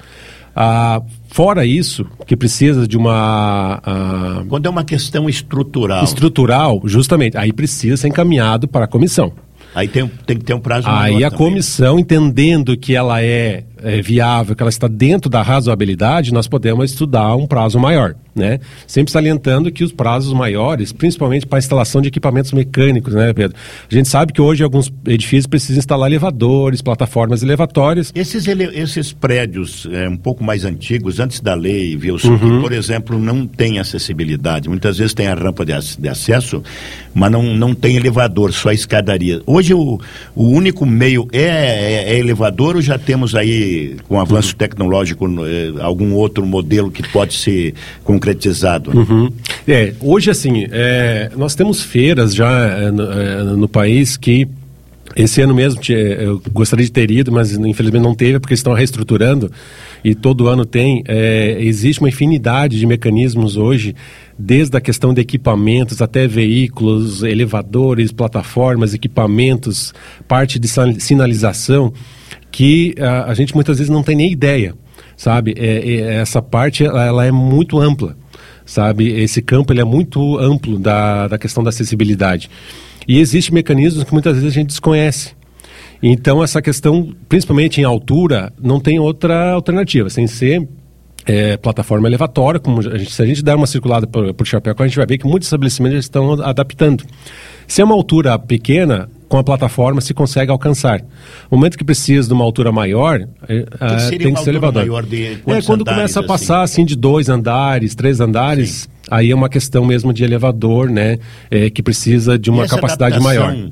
Ah, fora isso, que precisa de uma... Ah, quando é uma questão estrutural. Estrutural, justamente, aí precisa ser encaminhado para a comissão. Aí tem, tem que ter um prazo maior. Aí a também. Comissão, entendendo que ela é, é viável, que ela está dentro da razoabilidade, nós podemos estudar um prazo maior, né? Sempre salientando que os prazos maiores, principalmente para a instalação de equipamentos mecânicos, né, Pedro? A gente sabe que hoje alguns edifícios precisam instalar elevadores, plataformas elevatórias. Esses, ele, esses prédios é, um pouco mais antigos, antes da lei, Wilson, Uhum. que, por exemplo, não tem acessibilidade. Muitas vezes tem a rampa de, de acesso, mas não, não tem elevador, só escadaria. Hoje o, o único meio é, é, é elevador, ou já temos aí, com avanço uhum. tecnológico, é, algum outro modelo que pode ser concretizado? Uhum. É, hoje, assim, é, nós temos feiras já é, no, é, no país que esse ano mesmo eu gostaria de ter ido, mas infelizmente não teve, porque estão reestruturando e todo ano tem. É, existe uma infinidade de mecanismos hoje, desde a questão de equipamentos até veículos, elevadores, plataformas, equipamentos, parte de sinalização, que a, a gente muitas vezes não tem nem ideia, sabe? É, é, essa parte ela, ela é muito ampla, sabe? Esse campo ele é muito amplo da, da questão da acessibilidade. E existem mecanismos que muitas vezes a gente desconhece. Então, essa questão, principalmente em altura, não tem outra alternativa, sem ser é, plataforma elevatória. Como a gente, se a gente der uma circulada por, por Chapecó, a gente vai ver que muitos estabelecimentos já estão adaptando. Se é uma altura pequena, com a plataforma se consegue alcançar. No momento que precisa de uma altura maior, é, é, tem que ser elevador. Maior de é, quando andares, começa a passar assim? assim de dois andares, três andares, sim, aí é uma questão mesmo de elevador, né? É, que precisa de uma capacidade maior.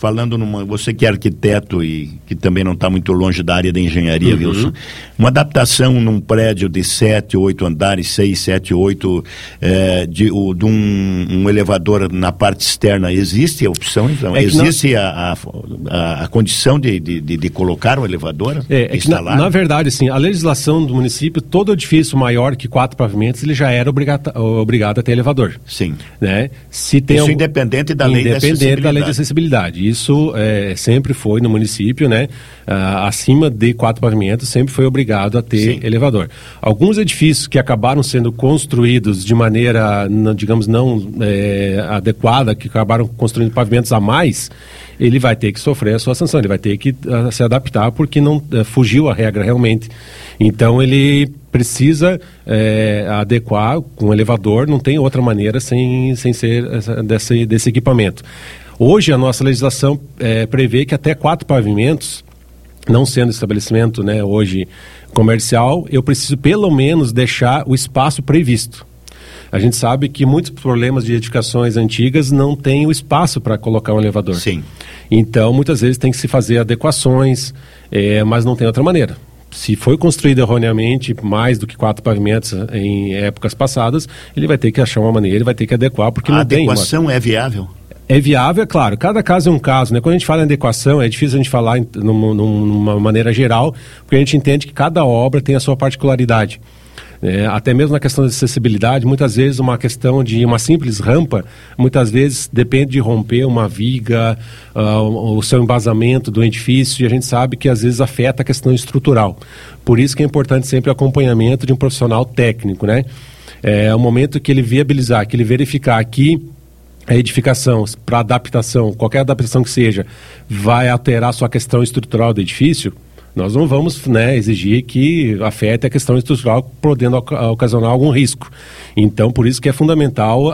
falando numa, você que é arquiteto e que também não está muito longe da área da engenharia, Uhum. Wilson, uma adaptação num prédio de sete, oito andares, seis, sete, oito, é, de, o, de um, um elevador na parte externa, existe a opção, então? É existe a, a, a, a condição de, de, de, de colocar um elevador? É, é que na, na verdade, assim, a legislação do município, todo edifício maior que quatro pavimentos, ele já era obrigado, obrigado a ter elevador. Sim. Né? Se tem Isso algum, independente da lei da acessibilidade. Independente da lei de acessibilidade. Isso é, sempre foi no município, né? Ah, acima de quatro pavimentos, sempre foi obrigado a ter Sim. elevador. Alguns edifícios que acabaram sendo construídos de maneira, digamos, não é, adequada, que acabaram construindo pavimentos a mais, ele vai ter que sofrer a sua sanção, ele vai ter que uh, se adaptar porque não uh, fugiu a regra realmente. Então ele precisa é, adequar com o elevador, não tem outra maneira sem, sem ser essa, desse, desse equipamento. Hoje a nossa legislação é, prevê que até quatro pavimentos, não sendo estabelecimento, né, hoje comercial, eu preciso pelo menos deixar o espaço previsto. A gente sabe que muitos problemas de edificações antigas não têm o espaço para colocar um elevador. Sim. Então, muitas vezes tem que se fazer adequações, é, mas não tem outra maneira. Se foi construído erroneamente mais do que quatro pavimentos em épocas passadas, ele vai ter que achar uma maneira, ele vai ter que adequar, porque a não tem... A adequação é viável? É viável, é claro. Cada caso é um caso, né? Quando a gente fala em adequação, é difícil a gente falar em, numa, numa maneira geral, porque a gente entende que cada obra tem a sua particularidade. É, até mesmo na questão de acessibilidade, muitas vezes uma questão de uma simples rampa, muitas vezes depende de romper uma viga, uh, o seu embasamento do edifício, e a gente sabe que às vezes afeta a questão estrutural. Por isso que é importante sempre o acompanhamento de um profissional técnico, né? É o momento que ele viabilizar, que ele verificar que a edificação, para adaptação, qualquer adaptação que seja, vai alterar a sua questão estrutural do edifício, nós não vamos, né, exigir que afete a questão estrutural, podendo ocasionar algum risco. Então, por isso que é fundamental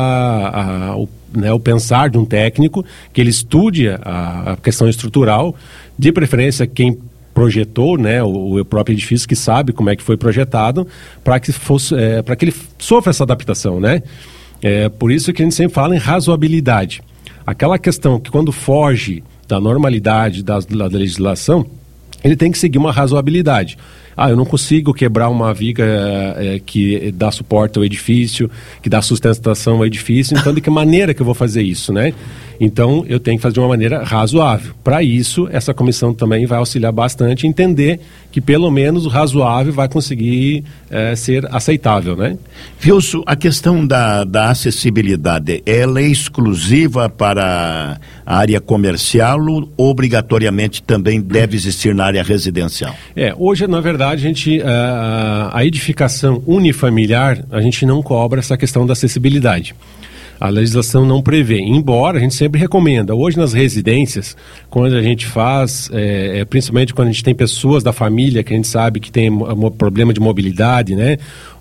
a, a, o, né, o pensar de um técnico, que ele estude a, a questão estrutural, de preferência quem projetou, né, o, o próprio edifício, que sabe como é que foi projetado, para que, fosse, é, para que ele sofra essa adaptação, né? É por isso que a gente sempre fala em razoabilidade. Aquela questão que quando foge da normalidade da, da legislação, ele tem que seguir uma razoabilidade. Ah, eu não consigo quebrar uma viga é, que dá suporte ao edifício, que dá sustentação ao edifício, então de que maneira que eu vou fazer isso, né? Então, eu tenho que fazer de uma maneira razoável. Para isso, essa comissão também vai auxiliar bastante a entender que pelo menos o razoável vai conseguir é, ser aceitável, né? Wilson, a questão da, da acessibilidade, ela é exclusiva para a área comercial ou obrigatoriamente também deve existir na área residencial? É, hoje, na verdade, a gente, a, a edificação unifamiliar, a gente não cobra essa questão da acessibilidade. A legislação não prevê, embora a gente sempre recomenda. Hoje nas residências, quando a gente faz, é, é, principalmente quando a gente tem pessoas da família que a gente sabe que tem um problema de mobilidade, né?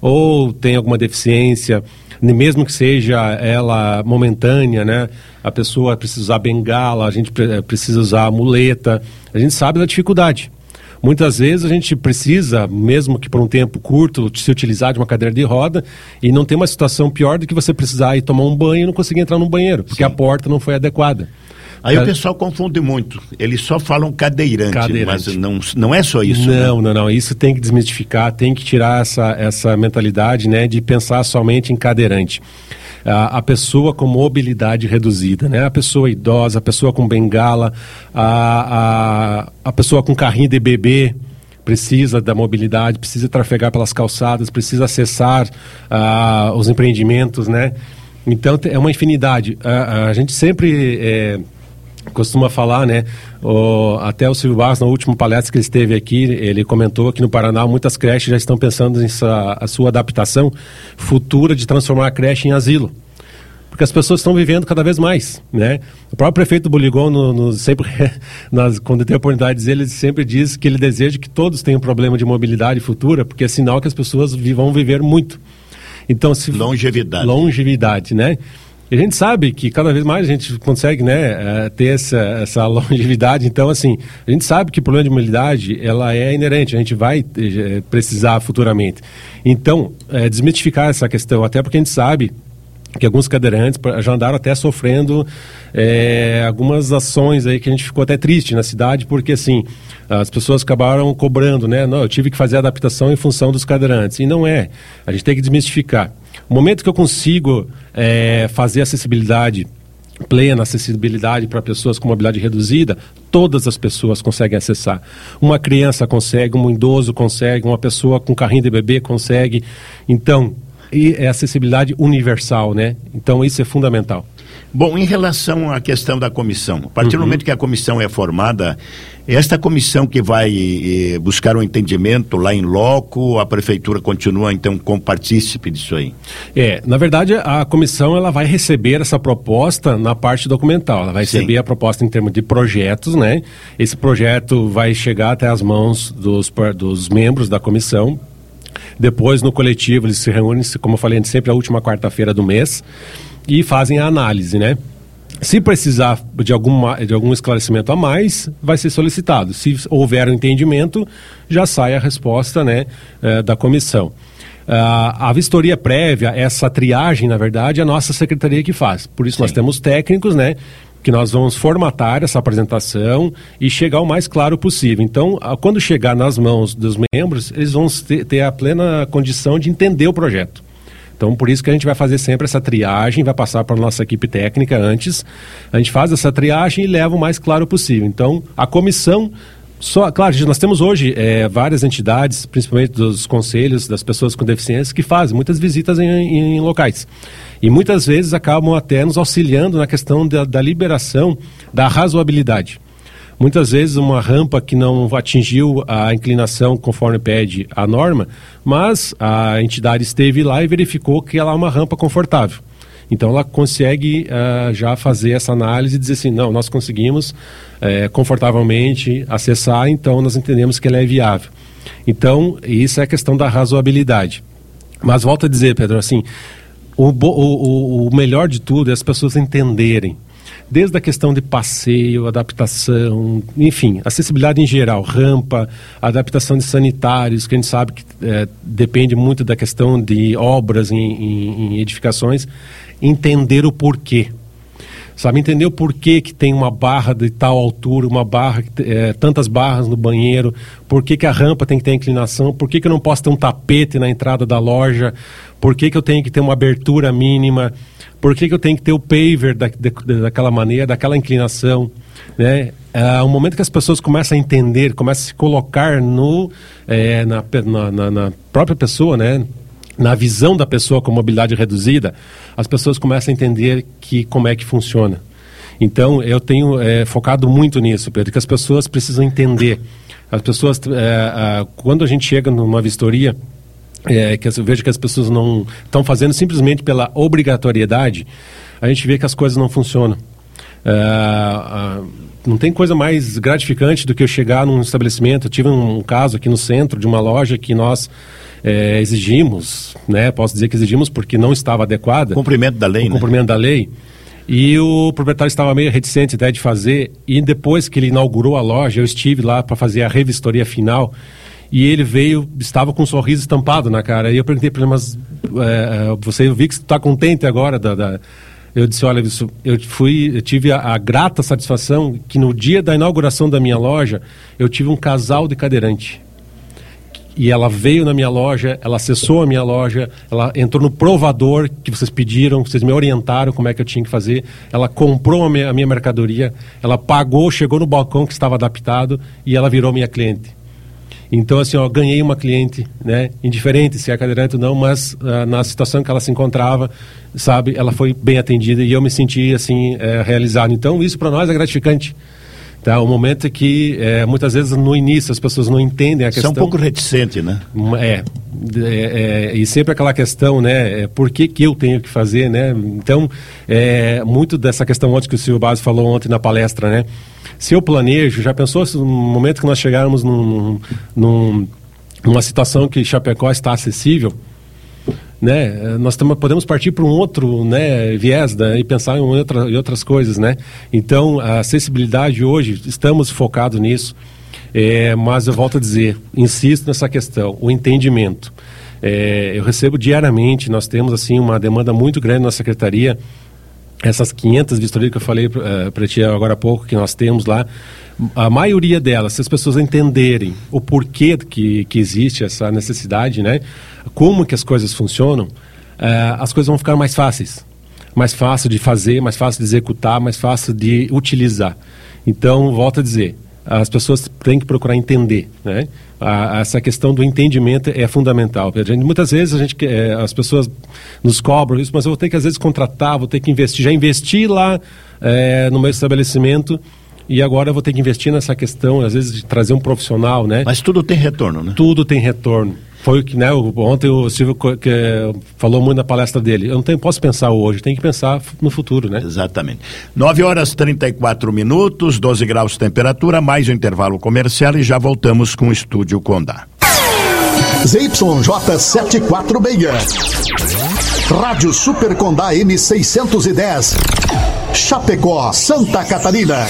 Ou tem alguma deficiência, mesmo que seja ela momentânea, né? A pessoa precisa usar bengala, a gente precisa usar muleta, a gente sabe da dificuldade. Muitas vezes a gente precisa, mesmo que por um tempo curto, se utilizar de uma cadeira de roda e não tem uma situação pior do que você precisar ir tomar um banho e não conseguir entrar no banheiro, porque Sim. a porta não foi adequada. Aí o pessoal confunde muito, eles só falam cadeirante, cadeirante. mas não, não é só isso. Não, né? não, não, isso tem que desmistificar, tem que tirar essa, essa mentalidade, né, de pensar somente em cadeirante. A, a pessoa com mobilidade reduzida, né? A pessoa idosa, a pessoa com bengala, a, a, a pessoa com carrinho de bebê precisa da mobilidade, precisa trafegar pelas calçadas, precisa acessar uh, os empreendimentos, né? Então é uma infinidade. A, a gente sempre é, costuma falar, né? O, até o Silvio Barros, na última palestra que ele esteve aqui, ele comentou que no Paraná muitas creches já estão pensando em sua, a sua adaptação futura de transformar a creche em asilo. Porque as pessoas estão vivendo cada vez mais, né? O próprio prefeito Buligon, no, no, sempre, nas, quando tem a oportunidade de dizer, ele sempre diz que ele deseja que todos tenham problema de mobilidade futura, porque é sinal que as pessoas vão viver muito. Então, se, longevidade. Longevidade, né? E a gente sabe que cada vez mais a gente consegue, né, ter essa, essa longevidade. Então, assim, a gente sabe que o problema de mobilidade, ela é inerente, a gente vai é, precisar futuramente. Então, é, desmistificar essa questão, até porque a gente sabe que alguns cadeirantes já andaram até sofrendo é, algumas ações aí que a gente ficou até triste na cidade, porque assim, as pessoas acabaram cobrando, né? Não, eu tive que fazer a adaptação em função dos cadeirantes, e não é, a gente tem que desmistificar. O momento que eu consigo é, fazer acessibilidade plena, acessibilidade para pessoas com mobilidade reduzida, todas as pessoas conseguem acessar. Uma criança consegue, um idoso consegue, uma pessoa com carrinho de bebê consegue, então... E é acessibilidade universal, né? Então isso é fundamental. Bom, em relação à questão da comissão, a partir uhum. do momento que a comissão é formada, esta comissão que vai eh, buscar um entendimento lá em loco, a prefeitura continua então como partícipe disso aí? É, na verdade a comissão ela vai receber essa proposta na parte documental, ela vai receber Sim. a proposta em termos de projetos, né? Esse projeto vai chegar até as mãos dos, dos membros da comissão. Depois, no coletivo, eles se reúnem, como eu falei, sempre a última quarta-feira do mês, e fazem a análise, né? Se precisar de, alguma, de algum esclarecimento a mais, vai ser solicitado. Se houver um entendimento, já sai a resposta, né, eh, da comissão. Uh, a vistoria prévia, essa triagem, na verdade, é a nossa secretaria que faz. Por isso Sim. nós temos técnicos, né, que nós vamos formatar essa apresentação e chegar o mais claro possível. Então, quando chegar nas mãos dos membros, eles vão ter, ter a plena condição de entender o projeto. Então, por isso que a gente vai fazer sempre essa triagem, vai passar para a nossa equipe técnica antes. A gente faz essa triagem e leva o mais claro possível. Então, a comissão... Só, claro, nós temos hoje é, várias entidades, principalmente dos conselhos, das pessoas com deficiência, que fazem muitas visitas em, em, em locais. E muitas vezes acabam até nos auxiliando na questão da, da liberação da razoabilidade. Muitas vezes uma rampa que não atingiu a inclinação conforme pede a norma, mas a entidade esteve lá e verificou que ela é uma rampa confortável. Então ela consegue uh, já fazer essa análise e dizer assim, não, nós conseguimos uh, confortavelmente acessar, então nós entendemos que ela é viável. Então, isso é a questão da razoabilidade. Mas volto a dizer, Pedro, assim, o, o, o melhor de tudo é as pessoas entenderem, desde a questão de passeio, adaptação, enfim, acessibilidade em geral, rampa, adaptação de sanitários, que a gente sabe que é, depende muito da questão de obras em, em, em edificações, entender o porquê. Sabe, entender o porquê que tem uma barra de tal altura, uma barra, é, tantas barras no banheiro, por que que a rampa tem que ter inclinação, por que que eu não posso ter um tapete na entrada da loja, por que que eu tenho que ter uma abertura mínima, por que que eu tenho que ter o paver da, de, daquela maneira, daquela inclinação, né? É, o momento que as pessoas começam a entender, começam a se colocar no, é, na, na, na própria pessoa, né? Na visão da pessoa com mobilidade reduzida, as pessoas começam a entender que, como é que funciona. Então, eu tenho é, focado muito nisso, Pedro, que as pessoas precisam entender. As pessoas, é, a, quando a gente chega numa vistoria, é, que eu vejo que as pessoas não estão fazendo simplesmente pela obrigatoriedade, a gente vê que as coisas não funcionam. É, a, não tem coisa mais gratificante do que eu chegar num estabelecimento. Eu tive um, um caso aqui no centro de uma loja que nós é, exigimos, né? Posso dizer que exigimos porque não estava adequada. Cumprimento da lei, o né? Cumprimento da lei. E o proprietário estava meio reticente até de fazer. E depois que ele inaugurou a loja, eu estive lá para fazer a revistoria final. E ele veio, estava com um sorriso estampado na cara. E eu perguntei para ele, mas é, você, eu vi que você está contente agora da... da... Eu disse, olha, eu, fui, eu tive a, a grata satisfação que no dia da inauguração da minha loja, eu tive um casal de cadeirante. E ela veio na minha loja, ela acessou a minha loja, ela entrou no provador que vocês pediram, vocês me orientaram como é que eu tinha que fazer, ela comprou a minha, a minha mercadoria, ela pagou, chegou no balcão que estava adaptado e ela virou minha cliente. Então, assim, ó, ganhei uma cliente, né, indiferente se é cadeirante ou não, mas uh, na situação que ela se encontrava, sabe, ela foi bem atendida e eu me senti, assim, é, realizado. Então, isso para nós é gratificante. Tá? O momento é que, é, muitas vezes, no início, as pessoas não entendem a questão. Isso é um pouco reticente, né? É, é, é, e sempre aquela questão, né, é, por que que eu tenho que fazer, né? Então, é, muito dessa questão ontem que o Silvio Bassi falou ontem na palestra, né? Se eu planejo, já pensou no momento que nós chegarmos num, num, numa situação que Chapecó está acessível, né? Nós tamo, podemos partir para um outro, né, viés, né, e pensar em, outra, em outras coisas, né? Então, a acessibilidade hoje, estamos focados nisso, é, mas eu volto a dizer, insisto nessa questão, o entendimento. É, eu recebo diariamente, nós temos assim uma demanda muito grande na secretaria. Essas quinhentas vistorias que eu falei uh, para ti agora há pouco, que nós temos lá, a maioria delas, se as pessoas entenderem o porquê que, que existe essa necessidade, né, como que as coisas funcionam, uh, as coisas vão ficar mais fáceis. Mais fácil de fazer, mais fácil de executar, mais fácil de utilizar. Então, volto a dizer, as pessoas têm que procurar entender, né? A, a, essa questão do entendimento é fundamental. A gente, muitas vezes a gente, é, as pessoas nos cobram isso, mas eu vou ter que às vezes contratar, vou ter que investir, já investi lá é, no meu estabelecimento e agora eu vou ter que investir nessa questão, às vezes de trazer um profissional, né? Mas tudo tem retorno, né? Tudo tem retorno. Foi o que, né, ontem o Silvio que, falou muito na palestra dele. Eu não tenho, posso pensar hoje, tem que pensar no futuro, né? Exatamente. nove horas e trinta e quatro minutos, doze graus de temperatura, mais um intervalo comercial e já voltamos com o Estúdio Condá. Z Y J setenta e quatro seis. Rádio Super Condá M seiscentos e dez. Chapecó, Santa Catarina.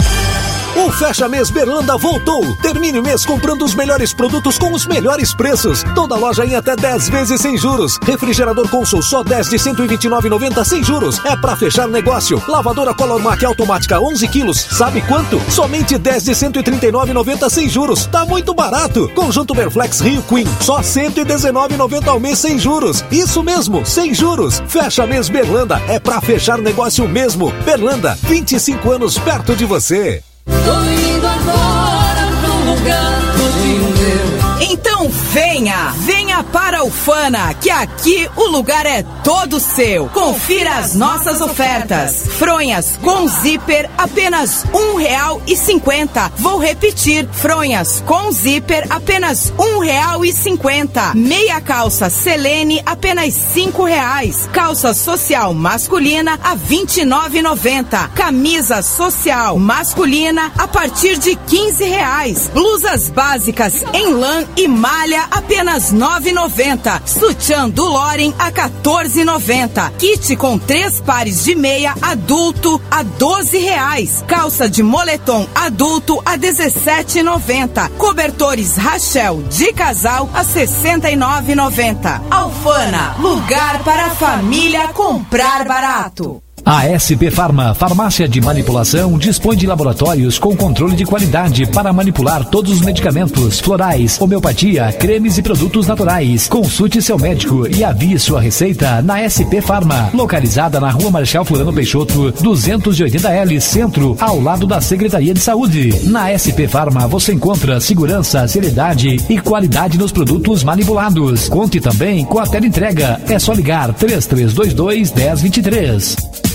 O Fecha Mês Berlanda voltou. Termine o mês comprando os melhores produtos com os melhores preços. Toda loja em até dez vezes sem juros. Refrigerador Consul só dez de cento e vinte e nove reais e noventa centavos sem juros. É pra fechar negócio. Lavadora Colormac automática onze quilos. Sabe quanto? Somente dez de cento e trinta e nove reais e noventa centavos sem juros. Tá muito barato. Conjunto Berflex Rio Queen só cento e dezenove reais e noventa centavos ao mês sem juros. Isso mesmo, sem juros. Fecha Mês Berlanda. É pra fechar negócio mesmo. Berlanda, vinte e cinco anos perto de você. Tô indo agora pro lugar onde eu... Então venha, venha para o Fana, que aqui o lugar é todo seu. Confira as nossas ofertas. Fronhas com zíper, apenas um real e cinquenta. Vou repetir, fronhas com zíper, apenas um real e cinquenta. Meia calça Selene, apenas cinco reais. Calça social masculina a vinte e nove reais e noventa centavos. Camisa social masculina a partir de quinze reais. Blusas básicas em lã e malha apenas nove reais e noventa centavos. Sutiã do Loren a quatorze reais e noventa centavos. Kit com três pares de meia adulto a doze reais. Calça de moletom adulto a dezessete reais e noventa centavos. Cobertores Rachel de casal a sessenta e nove reais e noventa centavos. Alfana, lugar para a família comprar barato. A S P Farma, farmácia de manipulação, dispõe de laboratórios com controle de qualidade para manipular todos os medicamentos, florais, homeopatia, cremes e produtos naturais. Consulte seu médico e avie sua receita na S P Farma, localizada na Rua Marechal Floriano Peixoto, duzentos e oitenta L, Centro, ao lado da Secretaria de Saúde. Na S P Farma você encontra segurança, seriedade e qualidade nos produtos manipulados. Conte também com a teleentrega. É só ligar três três dois dois, um zero dois três.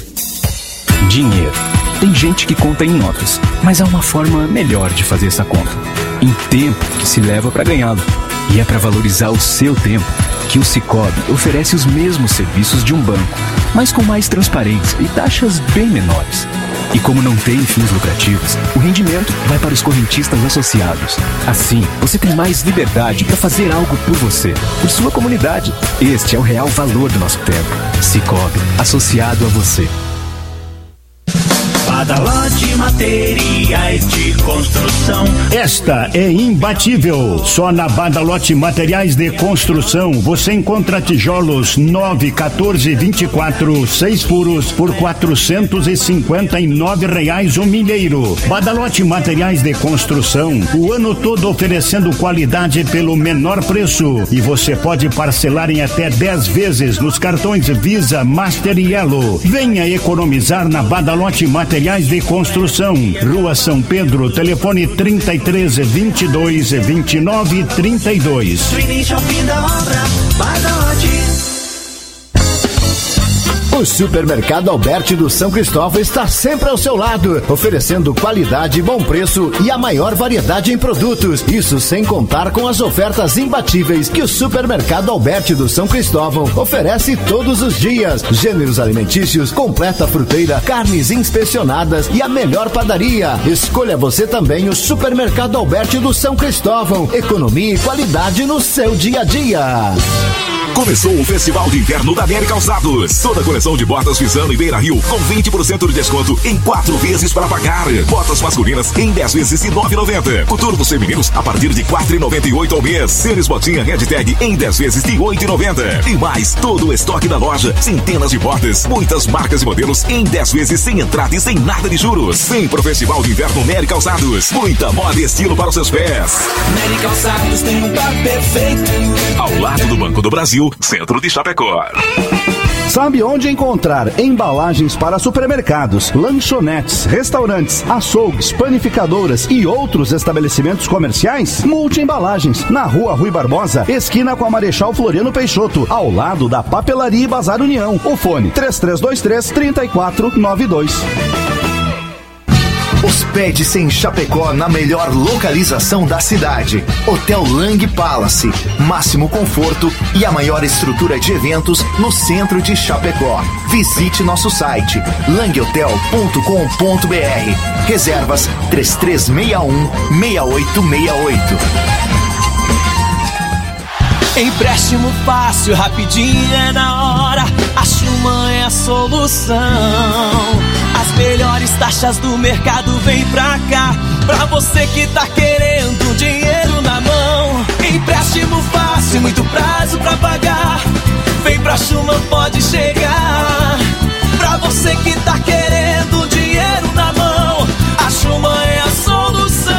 Dinheiro. Tem gente que conta em notas, mas há uma forma melhor de fazer essa conta. Em tempo que se leva para ganhá-lo. E é para valorizar o seu tempo que o Sicoob oferece os mesmos serviços de um banco, mas com mais transparência e taxas bem menores. E como não tem fins lucrativos, o rendimento vai para os correntistas associados. Assim, você tem mais liberdade para fazer algo por você, por sua comunidade. Este é o real valor do nosso tempo. Sicoob, associado a você. Badalote Materiais de Construção. Esta é imbatível. Só na Badalote Materiais de Construção você encontra tijolos nove, quatorze, vinte e quatro, seis furos por quatrocentos e cinquenta e nove reais o milheiro. Badalote Materiais de Construção, o ano todo oferecendo qualidade pelo menor preço. E você pode parcelar em até dez vezes nos cartões Visa, Master e Elo. Venha economizar na Badalote Materiais de Construção, Rua São Pedro, telefone trinta e três, vinte e dois, vinte e nove, trinta e dois. Do início ao fim da obra, Badalote. O Supermercado Alberti do São Cristóvão está sempre ao seu lado, oferecendo qualidade, bom preço e a maior variedade em produtos. Isso sem contar com as ofertas imbatíveis que o Supermercado Alberti do São Cristóvão oferece todos os dias. Gêneros alimentícios, completa fruteira, carnes inspecionadas e a melhor padaria. Escolha você também o Supermercado Alberti do São Cristóvão. Economia e qualidade no seu dia a dia. Começou o Festival de Inverno da Neri Calçados. Toda a coleção de botas Fisano e Beira Rio com vinte por cento de desconto em quatro vezes para pagar. Botas masculinas em dez vezes de nove reais e noventa centavos. Coturnos femininos a partir de quatro reais e noventa e oito centavos ao mês. Tênis botinha Red Tag em dez vezes de oito reais e noventa centavos. E mais, todo o estoque da loja. Centenas de botas, muitas marcas e modelos em dez vezes sem entrada e sem nada de juros. Vem pro Festival de Inverno Neri Calçados. Muita moda e estilo para os seus pés. Neri Calçados tem um par perfeito. Ao lado do Banco do Brasil, centro de Chapecó. Sabe onde encontrar embalagens para supermercados, lanchonetes, restaurantes, açougues, panificadoras e outros estabelecimentos comerciais? Multi Embalagens, na Rua Rui Barbosa, esquina com a Marechal Floriano Peixoto, ao lado da Papelaria e Bazar União. O fone três três dois três, três quatro nove dois. Hospede-se em Chapecó na melhor localização da cidade. Hotel Lang Palace. Máximo conforto e a maior estrutura de eventos no centro de Chapecó. Visite nosso site lang hotel ponto com ponto b r. Reservas três três seis um, seis oito seis oito. Empréstimo fácil, rapidinho, é na hora. A Schumann é a solução. As melhores taxas do mercado vem pra cá. Pra você que tá querendo dinheiro na mão. Empréstimo fácil, muito prazo pra pagar. Vem pra Schumann, pode chegar. Pra você que tá querendo dinheiro na mão. A Schumann é a solução.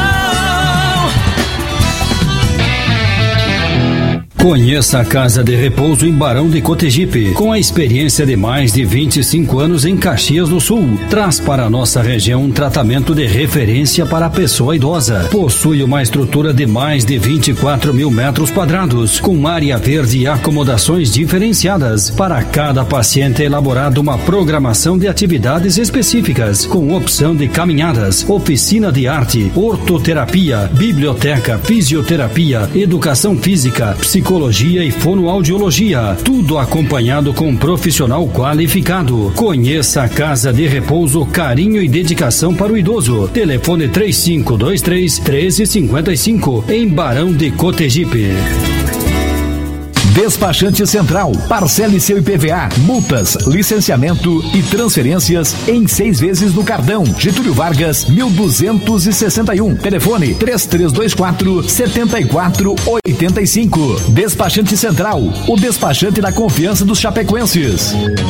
Conheça a Casa de Repouso em Barão de Cotegipe. Com a experiência de mais de vinte e cinco anos em Caxias do Sul, traz para a nossa região um tratamento de referência para a pessoa idosa. Possui uma estrutura de mais de vinte e quatro mil metros quadrados, com área verde e acomodações diferenciadas. Para cada paciente é elaborada uma programação de atividades específicas, com opção de caminhadas, oficina de arte, ortoterapia, biblioteca, fisioterapia, educação física, psicologia e fonoaudiologia, tudo acompanhado com um profissional qualificado. Conheça a Casa de Repouso, carinho e dedicação para o idoso. Telefone três cinco dois três, um três cinco cinco, em Barão de Cotegipe. Despachante Central, parcele seu I P V A, multas, licenciamento e transferências em seis vezes no cartão. Getúlio Vargas, mil duzentos e sessenta e um. Telefone três três dois quatro, sete quatro oito cinco. Despachante Central, o despachante da confiança dos chapecoenses.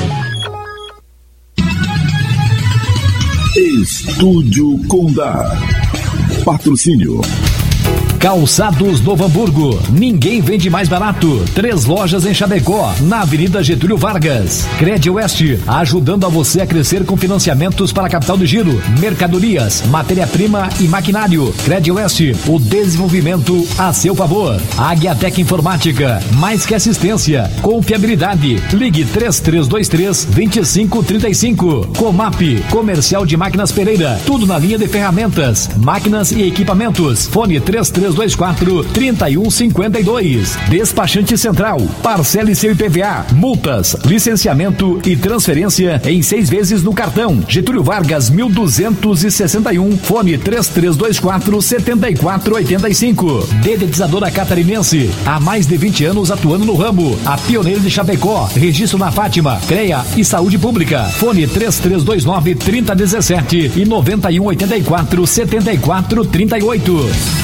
Estúdio Condá. Patrocínio. Calçados Novo Hamburgo, ninguém vende mais barato. Três lojas em Chapecó, na Avenida Getúlio Vargas. Cred Oeste, ajudando a você a crescer com financiamentos para capital de giro, mercadorias, matéria-prima e maquinário. Cred Oeste, o desenvolvimento a seu favor. Aguiatec Informática, mais que assistência, confiabilidade. Ligue três três dois três, dois cinco três cinco. Comap, Comercial de Máquinas Pereira, tudo na linha de ferramentas, máquinas e equipamentos. Fone três três dois quatro, três um cinco dois. Despachante Central, parcele seu I P V A, multas, licenciamento e transferência em seis vezes no cartão. Getúlio Vargas, mil duzentos e sessenta e um. Fone três três dois quatro, sete quatro oito cinco. Dedetizadora Catarinense, há mais de vinte anos atuando no ramo. A pioneira de Chapecó, registro na Fátima, CREA e Saúde Pública. Fone três três dois nove, trinta dezessete e noventa e um oitenta e quatro, setenta e quatro trinta e oito.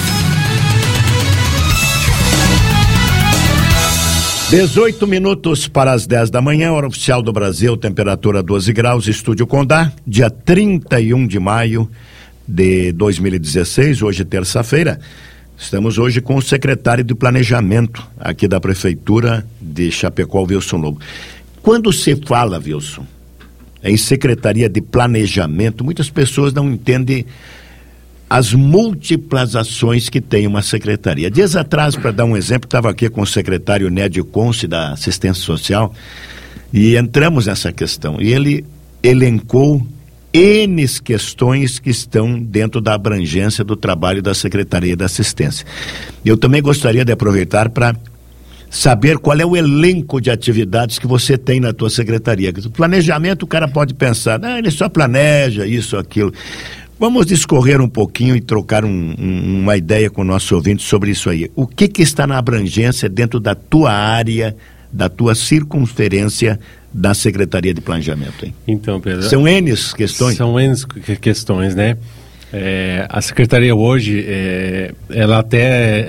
dezoito minutos para as dez da manhã, hora oficial do Brasil, temperatura doze graus, Estúdio Condá, dia trinta e um de maio de dois mil e dezesseis, hoje terça-feira. Estamos hoje com o secretário de Planejamento aqui da Prefeitura de Chapecó, Wilson Lobo. Quando se fala, Wilson, em Secretaria de Planejamento, muitas pessoas não entendem as múltiplas ações que tem uma secretaria. Dias atrás, para dar um exemplo, estava aqui com o secretário Nédio Conce da Assistência Social e entramos nessa questão. E ele elencou N questões que estão dentro da abrangência do trabalho da Secretaria da Assistência. Eu também gostaria de aproveitar para saber qual é o elenco de atividades que você tem na tua secretaria. O planejamento, o cara pode pensar, ah, ele só planeja isso, aquilo. Vamos discorrer um pouquinho e trocar um, um, uma ideia com o nosso ouvinte sobre isso aí. O que que está na abrangência dentro da tua área da tua circunferência da Secretaria de Planejamento, hein? Então, Pedro... São N's questões? São N's questões, né? É, a Secretaria hoje, é, ela até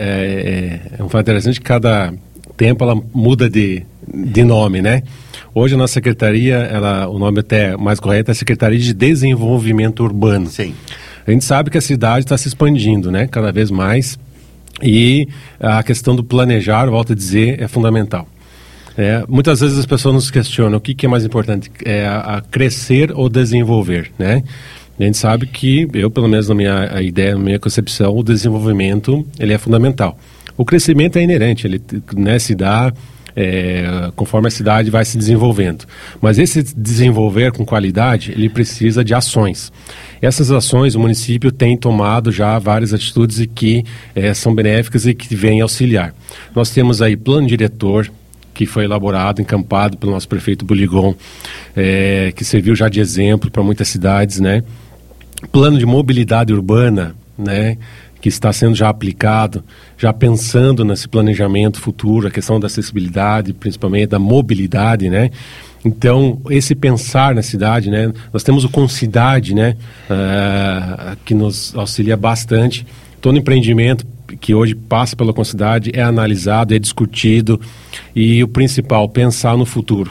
é, é um fato interessante que cada tempo ela muda de, de nome, né? Hoje a nossa Secretaria, ela, o nome até mais correto é Secretaria de Desenvolvimento Urbano. Sim. A gente sabe que a cidade está se expandindo, né? Cada vez mais, e a questão do planejar, volto a dizer, é fundamental. É, muitas vezes as pessoas nos questionam o que, que é mais importante, é a, a crescer ou desenvolver, né? A gente sabe que, eu pelo menos na minha ideia, na minha concepção, o desenvolvimento ele é fundamental. O crescimento é inerente, ele, né, se dá é, conforme a cidade vai se desenvolvendo. Mas esse desenvolver com qualidade, ele precisa de ações. Essas ações o município tem tomado já várias atitudes e que é, são benéficas e que vêm auxiliar. Nós temos aí plano diretor, que foi elaborado, encampado pelo nosso prefeito Buligon, é, que serviu já de exemplo para muitas cidades, né? Plano de mobilidade urbana, né? Que está sendo já aplicado, já pensando nesse planejamento futuro, a questão da acessibilidade, principalmente da mobilidade, né? Então, esse pensar na cidade, né? Nós temos o Concidade, né? Uh, que nos auxilia bastante. Todo empreendimento que hoje passa pela Concidade é analisado, é discutido, e o principal, pensar no futuro.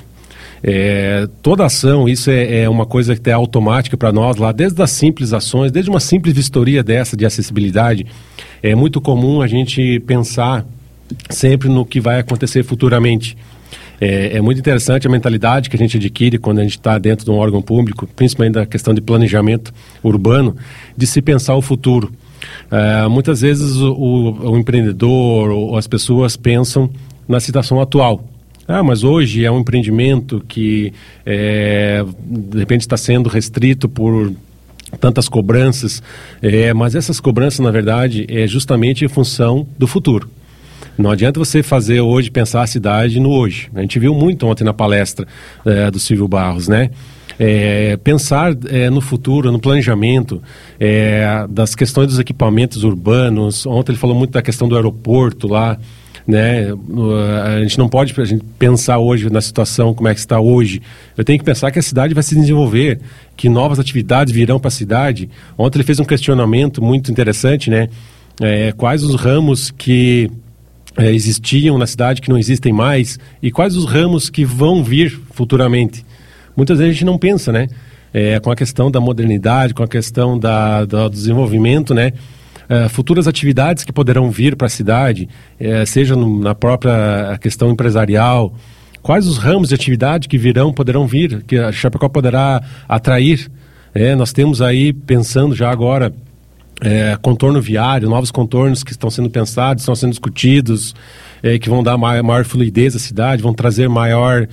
É, toda ação, isso é, é uma coisa que é automática para nós lá, desde as simples ações, desde uma simples vistoria dessa de acessibilidade. É muito comum a gente pensar sempre no que vai acontecer futuramente. É, é muito interessante a mentalidade que a gente adquire quando a gente está dentro de um órgão público, principalmente da questão de planejamento urbano, de se pensar o futuro. Uh, muitas vezes o, o, o empreendedor ou as pessoas pensam na situação atual. Ah, mas hoje é um empreendimento que é, de repente está sendo restrito por tantas cobranças, é, mas essas cobranças na verdade é justamente em função do futuro. Não adianta você fazer hoje, pensar a cidade no hoje. A gente viu muito ontem na palestra é, do Silvio Barros, né? É, pensar é, no futuro, no planejamento, é, das questões dos equipamentos urbanos. Ontem ele falou muito da questão do aeroporto lá, né? A gente não pode a gente pensar hoje na situação como é que está hoje. Eu tenho que pensar que a cidade vai se desenvolver, que novas atividades virão para a cidade. Ontem ele fez um questionamento muito interessante, né? É, quais os ramos que é, existiam na cidade que não existem mais e quais os ramos que vão vir futuramente. Muitas vezes a gente não pensa, né? É, com a questão da modernidade, com a questão da, do desenvolvimento, né? É, futuras atividades que poderão vir para a cidade, é, seja no, na própria questão empresarial, quais os ramos de atividade que virão, poderão vir, que a Chapecó poderá atrair. É, nós temos aí, pensando já agora, é, contorno viário, novos contornos que estão sendo pensados, estão sendo discutidos, é, que vão dar maior, maior fluidez à cidade, vão trazer maior...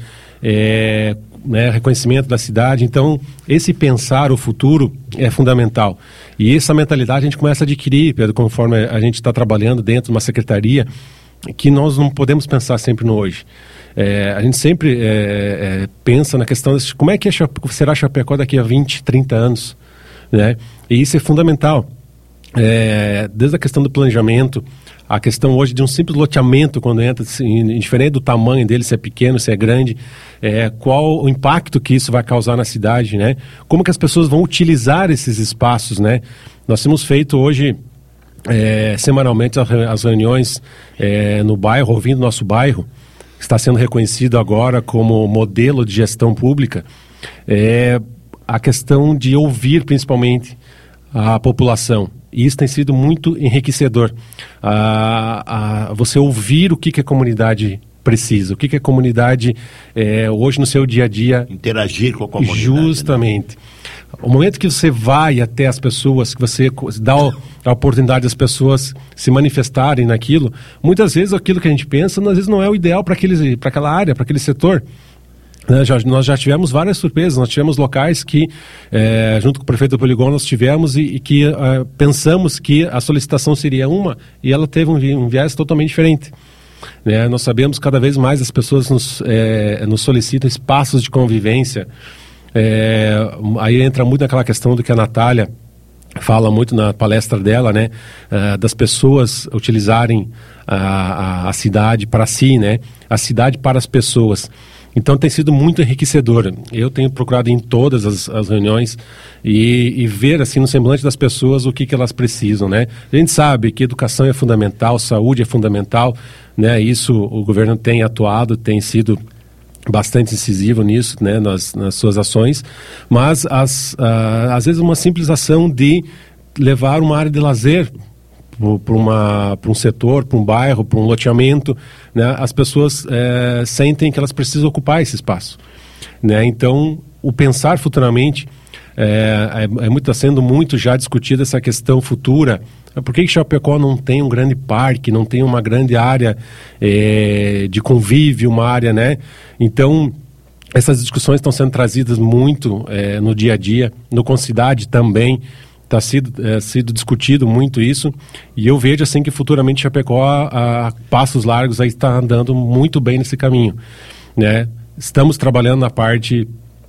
É, né, reconhecimento da cidade. Então, esse pensar o futuro é fundamental. E essa mentalidade a gente começa a adquirir, Pedro, conforme a gente está trabalhando dentro de uma secretaria, que nós não podemos pensar sempre no hoje. É, a gente sempre é, é, pensa na questão de como é que será Chapecó daqui a vinte, trinta anos, né? E isso é fundamental. É, desde a questão do planejamento, a questão hoje de um simples loteamento, quando entra, indiferente do tamanho dele, se é pequeno, se é grande, é, qual o impacto que isso vai causar na cidade, né? Como que as pessoas vão utilizar esses espaços, né? Nós temos feito hoje, é, semanalmente, as reuniões é, no bairro, ouvindo nosso bairro, que está sendo reconhecido agora como modelo de gestão pública, é, a questão de ouvir, principalmente, a população. E isso tem sido muito enriquecedor. Ah, ah, você ouvir o que, que a comunidade precisa, o que, que a comunidade, é, hoje no seu dia a dia... Interagir com a comunidade. Justamente. Né? O momento que você vai até as pessoas, que você dá a oportunidade das pessoas se manifestarem naquilo, muitas vezes aquilo que a gente pensa, às vezes não é o ideal para aquela área, para aquele setor. Já, nós já tivemos várias surpresas, nós tivemos locais que, é, junto com o prefeito do Polígono, nós tivemos e, e que é, pensamos que a solicitação seria uma e ela teve um, um viés totalmente diferente. Né? Nós sabemos que cada vez mais as pessoas nos, é, nos solicitam espaços de convivência. É, aí entra muito naquela questão do que a Natália fala muito na palestra dela, né, uh, das pessoas utilizarem a, a, a cidade para si, né, a cidade para as pessoas. Então tem sido muito enriquecedor. Eu tenho procurado em todas as, as reuniões e, e ver assim no semblante das pessoas o que, que elas precisam, né. A gente sabe que educação é fundamental, saúde é fundamental, né, isso o governo tem atuado, tem sido bastante incisivo nisso, né, nas, nas suas ações, mas as, uh, às vezes uma simples ação de levar uma área de lazer para um setor, para um bairro, para um loteamento, né, as pessoas é, sentem que elas precisam ocupar esse espaço, né, então o pensar futuramente é, é, é muito, está sendo muito já discutida essa questão futura. Por que que Chapecó não tem um grande parque, não tem uma grande área é, de convívio, uma área, né? Então, essas discussões estão sendo trazidas muito é, no dia a dia, no Concidade também está sido, é, sido discutido muito isso, e eu vejo assim que futuramente Chapecó, a, a passos largos, aí está andando muito bem nesse caminho, né? Estamos trabalhando na parte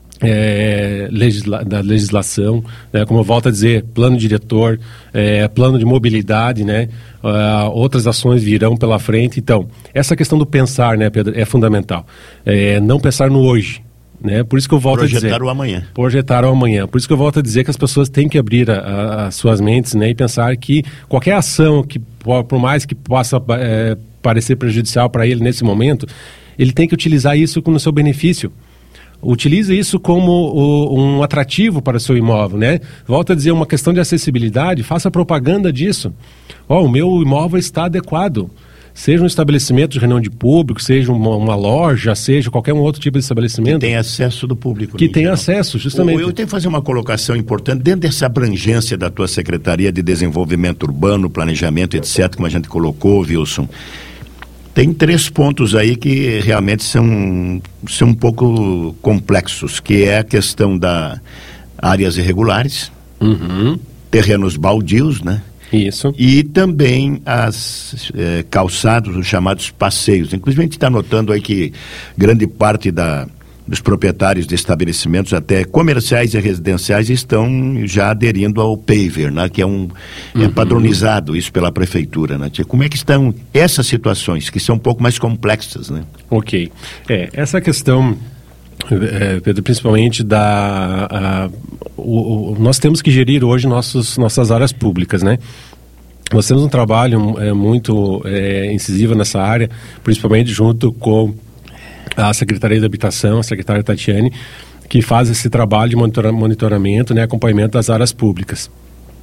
É, legisla, da legislação, né, como eu volto a dizer, plano diretor, é, plano de mobilidade, né, uh, outras ações virão pela frente. Então, essa questão do pensar, né, Pedro, é fundamental. É, não pensar no hoje, né, por isso que eu volto projetar a dizer... Projetar o amanhã. Projetar o amanhã. Por isso que eu volto a dizer que as pessoas têm que abrir a, a, as suas mentes, né, e pensar que qualquer ação, que por mais que possa é, parecer prejudicial para ele nesse momento, ele tem que utilizar isso no seu benefício. Utilize isso como o, um atrativo para o seu imóvel, né? Volto a dizer, uma questão de acessibilidade, faça propaganda disso. Ó, oh, o meu imóvel está adequado. Seja um estabelecimento de reunião de público, seja uma, uma loja, seja qualquer um outro tipo de estabelecimento. Que tem acesso do público. Que tem acesso, justamente. Eu tenho que fazer uma colocação importante, dentro dessa abrangência da tua Secretaria de Desenvolvimento Urbano, Planejamento, etcétera, como a gente colocou, Wilson. Tem três pontos aí que realmente são, são um pouco complexos, que é a questão da áreas irregulares, uhum. terrenos baldios, né? Isso. E também as eh, calçados, os chamados passeios. Inclusive a gente está notando aí que grande parte da, dos proprietários de estabelecimentos, até comerciais e residenciais, estão já aderindo ao paver, né? Que é um uhum. é padronizado isso pela prefeitura, né? Como é que estão essas situações, que são um pouco mais complexas, né? Ok. É, essa questão, é, Pedro, principalmente da... A, o, o, nós temos que gerir hoje nossos, nossas áreas públicas, né? Nós temos um trabalho é, muito é, incisivo nessa área, principalmente junto com a Secretaria de Habitação, a secretária Tatiane, que faz esse trabalho de monitora, monitoramento, né, acompanhamento das áreas públicas.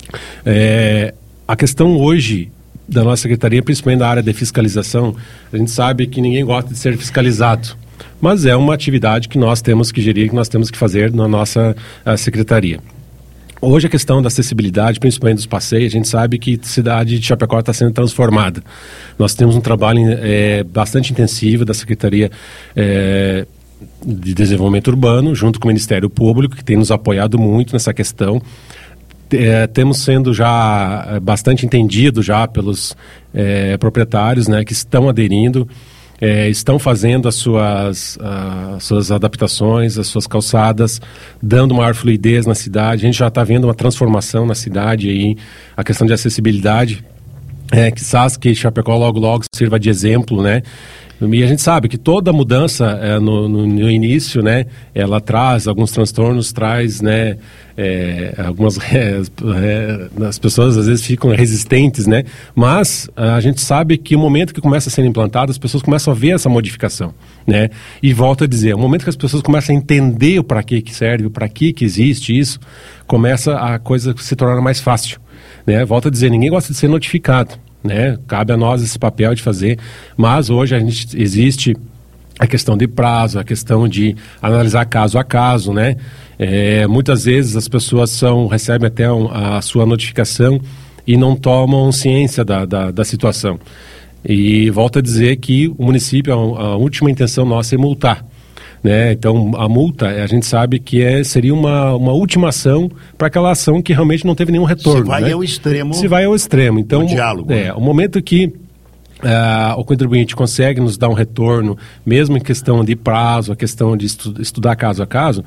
É, a questão hoje da nossa secretaria, principalmente da área de fiscalização, a gente sabe que ninguém gosta de ser fiscalizado, mas é uma atividade que nós temos que gerir, que nós temos que fazer na nossa secretaria. Hoje a questão da acessibilidade, principalmente dos passeios, a gente sabe que a cidade de Chapecó está sendo transformada. Nós temos um trabalho é, bastante intensivo da Secretaria é, de Desenvolvimento Urbano, junto com o Ministério Público, que tem nos apoiado muito nessa questão. É, temos sendo já bastante entendido já pelos é, proprietários, né, que estão aderindo. É, estão fazendo as suas, as suas adaptações, as suas calçadas, dando maior fluidez na cidade. A gente já está vendo uma transformação na cidade aí, a questão de acessibilidade, é, quizás que Chapecó logo logo sirva de exemplo, né? E a gente sabe que toda mudança é, no, no, no início, né, ela traz alguns transtornos, traz, né, é, algumas é, é, as pessoas às vezes ficam resistentes, né, mas a gente sabe que o momento que começa a ser implantado, as pessoas começam a ver essa modificação, né, e volto a dizer, o momento que as pessoas começam a entender o para que que serve, o para que que existe isso, começa a coisa se tornar mais fácil, né, volto a dizer, ninguém gosta de ser notificado, né? Cabe a nós esse papel de fazer, mas hoje a gente existe a questão de prazo, a questão de analisar caso a caso, né? É, muitas vezes as pessoas são, recebem até um, a sua notificação e não tomam ciência da, da, da situação. E volto a dizer que o município, a, a última intenção nossa é multar. Né? Então, a multa, a gente sabe que é, seria uma, uma última ação para aquela ação que realmente não teve nenhum retorno. Se vai né? ao extremo. Se vai ao extremo. Então, o diálogo. É, né? o momento que Uh, o contribuinte consegue nos dar um retorno, mesmo em questão de prazo, a questão de estu estudar caso a caso,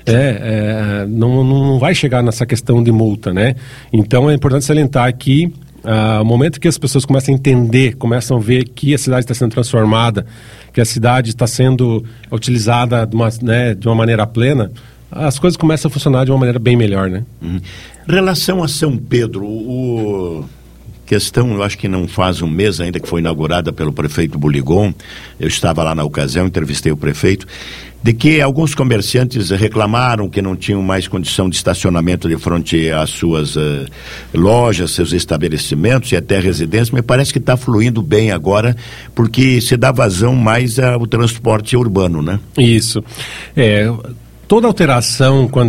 é, é, não, não vai chegar nessa questão de multa, né? Então é importante salientar que uh, o momento que as pessoas começam a entender, começam a ver que a cidade está sendo transformada, que a cidade está sendo utilizada de uma, né, de uma maneira plena, as coisas começam a funcionar de uma maneira bem melhor, né? Uhum. Relação a São Pedro, o... questão, eu acho que não faz um mês ainda que foi inaugurada pelo prefeito Buligon, eu estava lá na ocasião, entrevistei o prefeito, de que alguns comerciantes reclamaram que não tinham mais condição de estacionamento de frente às suas uh, lojas, seus estabelecimentos e até residências. Me parece que está fluindo bem agora, porque se dá vazão mais ao transporte urbano, né? Isso. É... Toda alteração, quando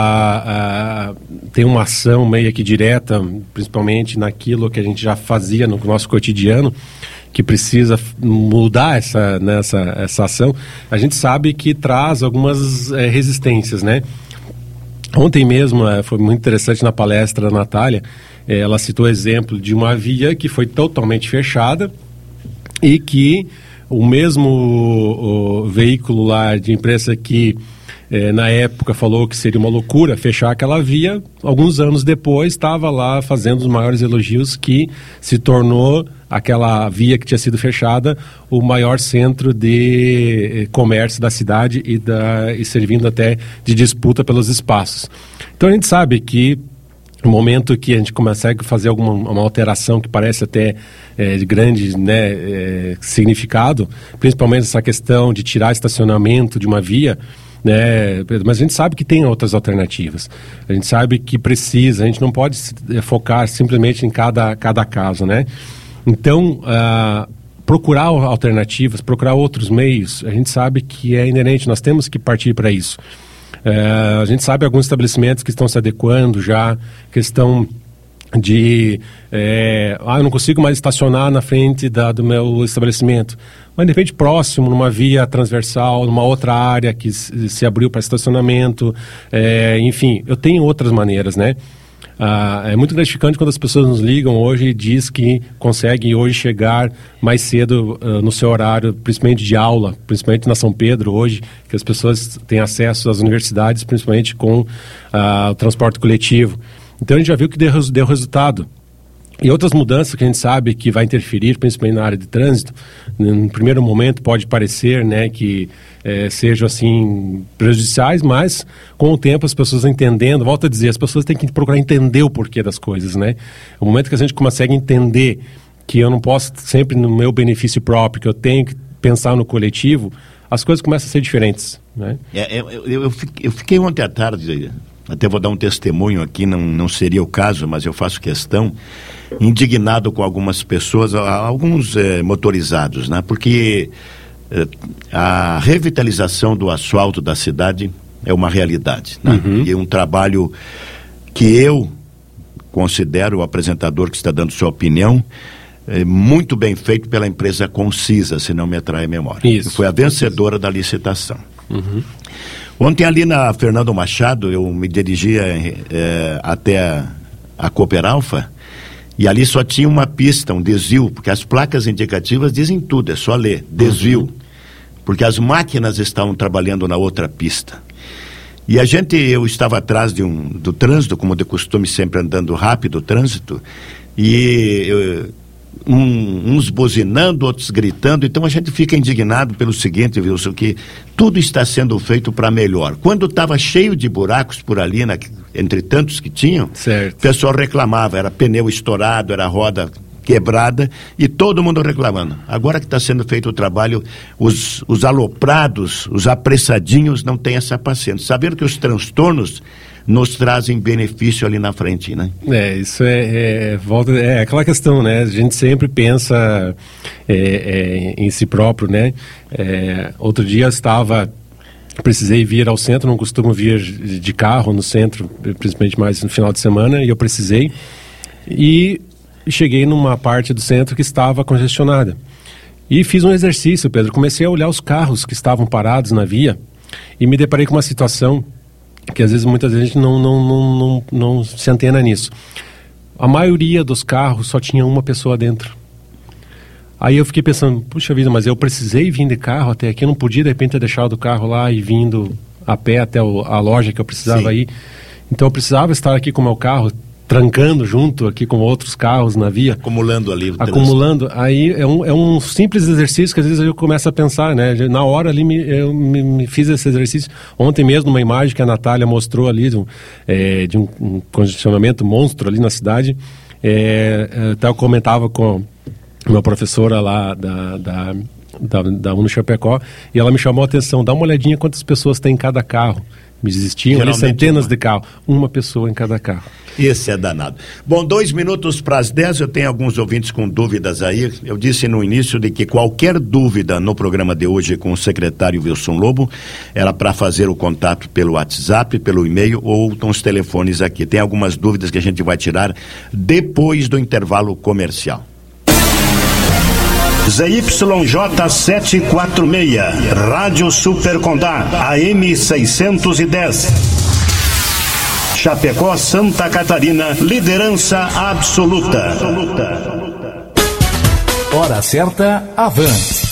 ela uh, tem uma ação meio que direta, principalmente naquilo que a gente já fazia no nosso cotidiano, que precisa mudar essa, né, essa, essa ação, a gente sabe que traz algumas eh, resistências, né? Ontem mesmo, eh, foi muito interessante na palestra da Natália, eh, ela citou o exemplo de uma via que foi totalmente fechada e que o mesmo o, o veículo lá de imprensa que É, na época falou que seria uma loucura fechar aquela via, alguns anos depois estava lá fazendo os maiores elogios, que se tornou aquela via que tinha sido fechada o maior centro de eh, comércio da cidade e, da, e servindo até de disputa pelos espaços. Então a gente sabe que no momento que a gente consegue fazer alguma uma alteração que parece até é, de grande, né, é, significado, principalmente essa questão de tirar estacionamento de uma via, né, mas a gente sabe que tem outras alternativas. A gente sabe que precisa, a gente não pode é, focar simplesmente em cada, cada caso, né? Então, uh, procurar alternativas, procurar outros meios, a gente sabe que é inerente, nós temos que partir para isso. Uh, a gente sabe alguns estabelecimentos que estão se adequando já, questão de é, ah, eu não consigo mais estacionar na frente da, do meu estabelecimento, mas de repente próximo, numa via transversal, numa outra área que se, se abriu para estacionamento, é, enfim, eu tenho outras maneiras, né? Ah, é muito gratificante quando as pessoas nos ligam hoje e diz que conseguem hoje chegar mais cedo uh, no seu horário, principalmente de aula, principalmente na São Pedro hoje, que as pessoas têm acesso às universidades, principalmente com uh, o transporte coletivo. Então a gente já viu que deu, deu resultado. E outras mudanças que a gente sabe que vai interferir, principalmente na área de trânsito, no primeiro momento pode parecer, né, que é, sejam assim prejudiciais, mas com o tempo as pessoas entendendo, volto a dizer, as pessoas têm que procurar entender o porquê das coisas, né? O momento que a gente consegue entender que eu não posso sempre no meu benefício próprio, que eu tenho que pensar no coletivo, as coisas começam a ser diferentes, né? É, eu, eu, eu, fiquei, eu fiquei ontem à tarde, até vou dar um testemunho aqui, não, não seria o caso, mas eu faço questão, indignado com algumas pessoas, alguns eh, motorizados, né? Porque eh, a revitalização do asfalto da cidade é uma realidade, né? Uhum. E é um trabalho que eu considero, o apresentador que está dando sua opinião, é muito bem feito pela empresa Concisa, se não me atrai a memória. Isso. Que foi a vencedora da licitação. Uhum. Ontem ali na Fernando Machado, eu me dirigia é, até a, a Cooperalfa, e ali só tinha uma pista, um desvio, porque as placas indicativas dizem tudo, é só ler, desvio. Uhum. Porque as máquinas estavam trabalhando na outra pista. E a gente, eu estava atrás de um, do trânsito, como de costume, sempre andando rápido o trânsito, e eu, um, uns buzinando, outros gritando, então a gente fica indignado pelo seguinte, Wilson, que tudo está sendo feito para melhor. Quando estava cheio de buracos por ali, na, entre tantos que tinham, certo, o pessoal reclamava, era pneu estourado, era roda quebrada, e todo mundo reclamando. Agora que está sendo feito o trabalho, os, os aloprados, os apressadinhos não têm essa paciência, sabendo que os transtornos nos trazem benefício ali na frente, né? É, isso é, é, volta, é aquela questão, né? A gente sempre pensa é, é, em si próprio, né? É, outro dia eu estava, precisei vir ao centro, não costumo vir de carro no centro, principalmente mais no final de semana, e eu precisei, e cheguei numa parte do centro que estava congestionada. E fiz um exercício, Pedro, comecei a olhar os carros que estavam parados na via, e me deparei com uma situação que às vezes, muitas vezes, a gente não, não, não, não, não se antena nisso. A maioria dos carros só tinha uma pessoa dentro. Aí eu fiquei pensando, puxa vida, mas eu precisei vir de carro até aqui, eu não podia de repente ter deixado o carro lá e vindo a pé até o, a loja que eu precisava Sim. ir. Então eu precisava estar aqui com o meu carro, trancando junto aqui com outros carros na via. Acumulando ali. Acumulando. Aí é um, é um simples exercício que às vezes eu começo a pensar, né? Na hora ali me, eu me, me fiz esse exercício. Ontem mesmo, uma imagem que a Natália mostrou ali de um, é, de um, um congestionamento monstro ali na cidade. É, até eu comentava com uma professora lá da... da da, da Uni Chapecó, e ela me chamou a atenção, dá uma olhadinha quantas pessoas tem em cada carro. Me existiam ali centenas uma. de carros, uma pessoa em cada carro. Esse é danado. Bom, dois minutos para as dez, eu tenho alguns ouvintes com dúvidas aí. Eu disse no início de que qualquer dúvida no programa de hoje com o secretário Wilson Lobo era para fazer o contato pelo WhatsApp, pelo e-mail ou com os telefones aqui. Tem algumas dúvidas que a gente vai tirar depois do intervalo comercial. Z Y J setecentos e quarenta e seis, Rádio Super Condá, A M seiscentos e dez. Chapecó, Santa Catarina, liderança absoluta. Hora certa, Avan.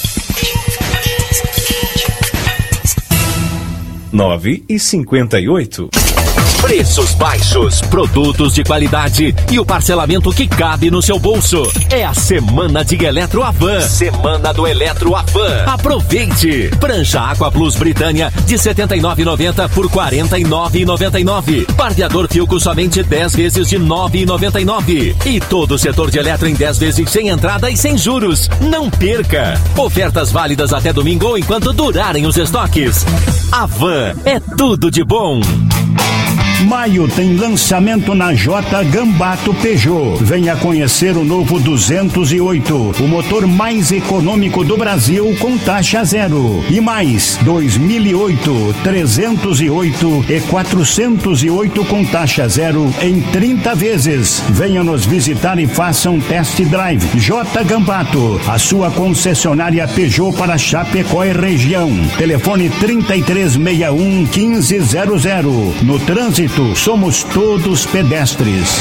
nove e cinquenta e oito. Preços baixos, produtos de qualidade e o parcelamento que cabe no seu bolso. É a Semana de Eletro Avan. Semana do Eletro Avan. Aproveite! Prancha Aqua Plus Britânia de setenta e nove reais e noventa centavos por quarenta e nove reais e noventa e nove centavos. Barbeador Filco somente dez vezes de nove reais e noventa e nove centavos. E todo o setor de eletro em dez vezes sem entrada e sem juros. Não perca! Ofertas válidas até domingo ou enquanto durarem os estoques. Avan é tudo de bom. Maio tem lançamento na J Gambato Peugeot. Venha conhecer o novo duzentos e oito, o motor mais econômico do Brasil com taxa zero. E mais, dois mil e oito, trezentos e oito e quatrocentos e oito com taxa zero em trinta vezes. Venha nos visitar e faça um test drive. J Gambato, a sua concessionária Peugeot para Chapecó e região. Telefone trinta e três sessenta e um, quinze zero zero. No trânsito, somos todos pedestres.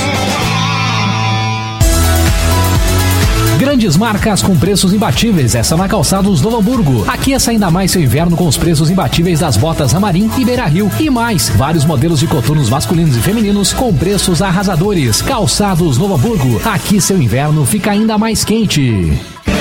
Grandes marcas com preços imbatíveis, essa na Calçados Novo Hamburgo. Aqueça ainda mais seu inverno com os preços imbatíveis das botas Amarim e Beira Rio. E mais, vários modelos de coturnos masculinos e femininos com preços arrasadores. Calçados Novo Hamburgo, aqui seu inverno fica ainda mais quente.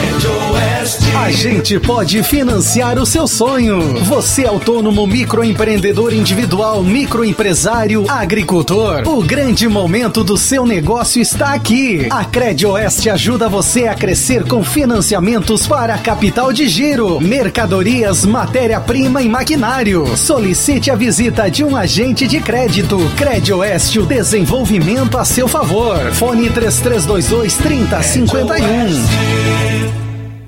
A gente pode financiar o seu sonho. Você é autônomo, microempreendedor individual, microempresário, agricultor. O grande momento do seu negócio está aqui. A Credioeste ajuda você a crescer com financiamentos para capital de giro, mercadorias, matéria-prima e maquinário. Solicite a visita de um agente de crédito. Credioeste, o desenvolvimento a seu favor. Fone três três dois dois, trinta cinquenta e um.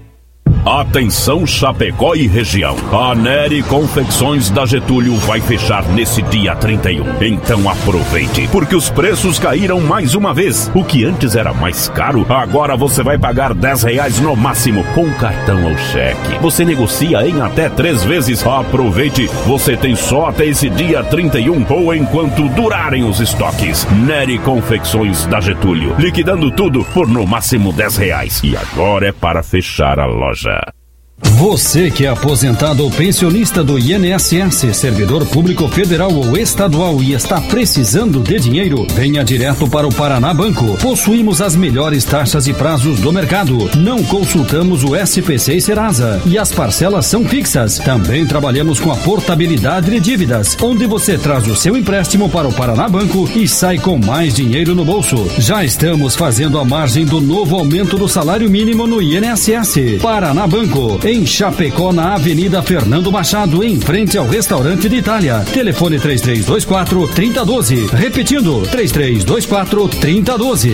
Atenção Chapecó e região. A Neri Confecções da Getúlio vai fechar nesse dia trinta e um. Então aproveite, porque os preços caíram mais uma vez. O que antes era mais caro, agora você vai pagar dez reais no máximo com cartão ou cheque. Você negocia em até três vezes. Aproveite, você tem só até esse dia trinta e um ou enquanto durarem os estoques. Neri Confecções da Getúlio, liquidando tudo por no máximo dez reais. E agora é para fechar a loja. Você que é aposentado ou pensionista do I N S S, servidor público federal ou estadual e está precisando de dinheiro, venha direto para o Paraná Banco. Possuímos as melhores taxas e prazos do mercado. Não consultamos o S P C e Serasa e as parcelas são fixas. Também trabalhamos com a portabilidade de dívidas, onde você traz o seu empréstimo para o Paraná Banco e sai com mais dinheiro no bolso. Já estamos fazendo a margem do novo aumento do salário mínimo no I N S S. Paraná Banco, em Chapecó, na Avenida Fernando Machado, em frente ao Restaurante de Itália. Telefone três três dois quatro, três zero um dois. Repetindo, três três dois quatro, três zero um dois.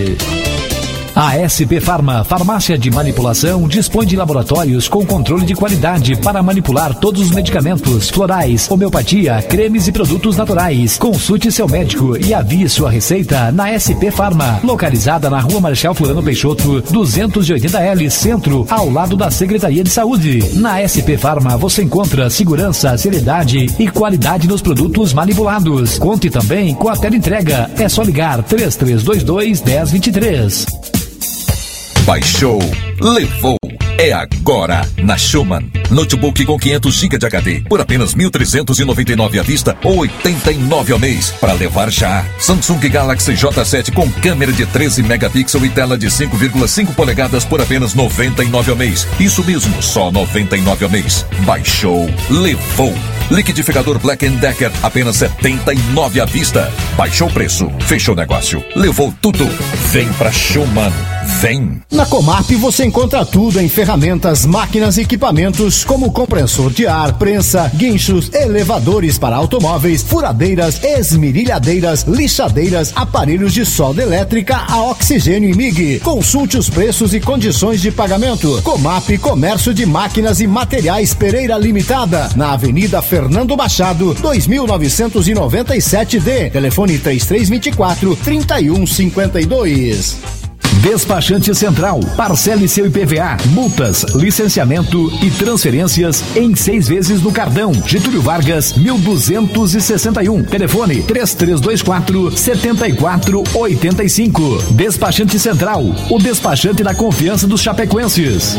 A S P Farma, farmácia de manipulação, dispõe de laboratórios com controle de qualidade para manipular todos os medicamentos, florais, homeopatia, cremes e produtos naturais. Consulte seu médico e avie sua receita na S P Farma, localizada na Rua Marechal Floriano Peixoto, duzentos e oitenta L, Centro, ao lado da Secretaria de Saúde. Na S P Farma você encontra segurança, seriedade e qualidade nos produtos manipulados. Conte também com a teleentrega. É só ligar três três dois dois, um zero dois três. Baixou, levou. é agora na Schumann. Notebook com quinhentos gigabytes de H D por apenas mil trezentos e noventa e nove à vista ou oitenta e nove ao mês. Para levar já. Samsung Galaxy J sete com câmera de treze megapixels e tela de cinco vírgula cinco polegadas por apenas noventa e nove ao mês. Isso mesmo, só noventa e nove ao mês. Baixou, levou. Liquidificador Black and Decker, apenas setenta e nove à vista. Baixou o preço, fechou o negócio, levou tudo. Vem pra Schumann, vem. Na Comap você encontra tudo em ferramentas, máquinas e equipamentos como compressor de ar, prensa, guinchos, elevadores para automóveis, furadeiras, esmerilhadeiras, lixadeiras, aparelhos de solda elétrica a oxigênio e M I G. Consulte os preços e condições de pagamento. Comap, Comércio de Máquinas e Materiais Pereira Limitada, na Avenida Fernando Machado, dois mil novecentos e noventa e sete D. Telefone três três dois quatro, três um cinco dois. Despachante Central, parcele seu I P V A, multas, licenciamento e transferências em seis vezes no cartão. Getúlio Vargas, mil duzentos e sessenta e um. Telefone três três dois quatro, sete quatro oito cinco. Despachante Central, o despachante da confiança dos chapecoenses.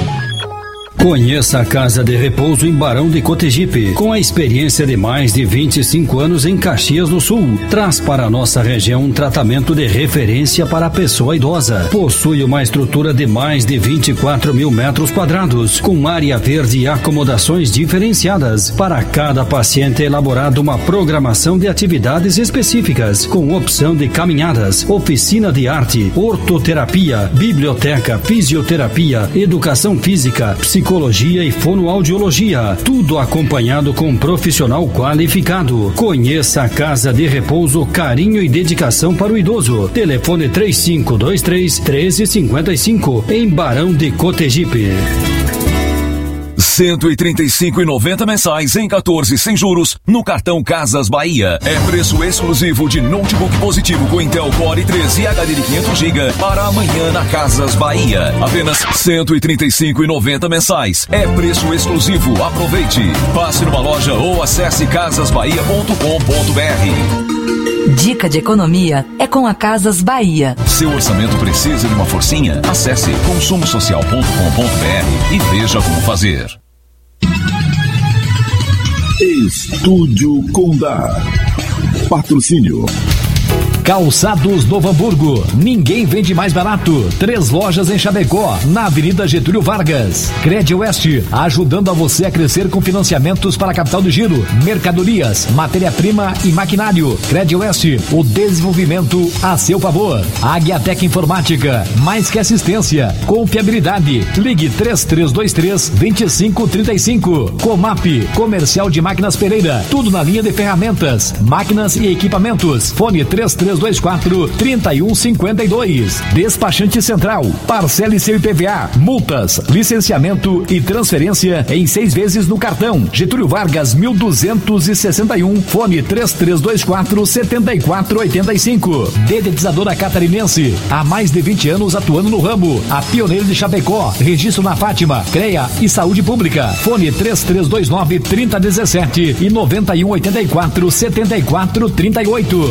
Conheça a Casa de Repouso em Barão de Cotegipe. Com a experiência de mais de vinte e cinco anos em Caxias do Sul, traz para a nossa região um tratamento de referência para a pessoa idosa. Possui uma estrutura de mais de vinte e quatro mil metros quadrados, com área verde e acomodações diferenciadas. Para cada paciente é elaborada uma programação de atividades específicas, com opção de caminhadas, oficina de arte, ortoterapia, biblioteca, fisioterapia, educação física, psicologia e fonoaudiologia, tudo acompanhado com um profissional qualificado. Conheça a Casa de Repouso, carinho e dedicação para o idoso. Telefone três cinco dois três, um três cinco cinco, em Barão de Cotegipe. cento e trinta e cinco reais e noventa centavos mensais em quatorze sem juros no cartão Casas Bahia. É preço exclusivo de notebook positivo com Intel Core treze e H D de quinhentos gigabytes para amanhã na Casas Bahia. Apenas cento e trinta e cinco reais e noventa centavos mensais. É preço exclusivo. Aproveite. Passe numa loja ou acesse casas bahia ponto com ponto b r. Dica de economia é com a Casas Bahia. Seu orçamento precisa de uma forcinha? Acesse consumo social ponto com ponto b r e veja como fazer. Estúdio Condá. Patrocínio. Calçados Novo Hamburgo, ninguém vende mais barato. Três lojas em Chapecó, na Avenida Getúlio Vargas. Crédito Oeste, ajudando a você a crescer com financiamentos para a capital do giro, mercadorias, matéria-prima e maquinário. Crédito Oeste, o desenvolvimento a seu favor. Águiatec Informática, mais que assistência, confiabilidade. Ligue três três dois três, dois cinco três cinco. Comap, Comercial de Máquinas Pereira, tudo na linha de ferramentas, máquinas e equipamentos. Fone três três dois quatro, três um cinco dois. Despachante Central, parcele seu I P V A, multas, licenciamento e transferência em seis vezes no cartão. Getúlio Vargas, mil duzentos e sessenta e um. Fone três três dois quatro, sete quatro oito cinco. Dedetizadora Catarinense, há mais de vinte anos atuando no ramo. A pioneira de Chapecó, registro na Fátima, CREA e Saúde Pública. Fone três três dois nove, trinta dezessete e noventa e um oitenta e quatro, setenta e quatro trinta e oito.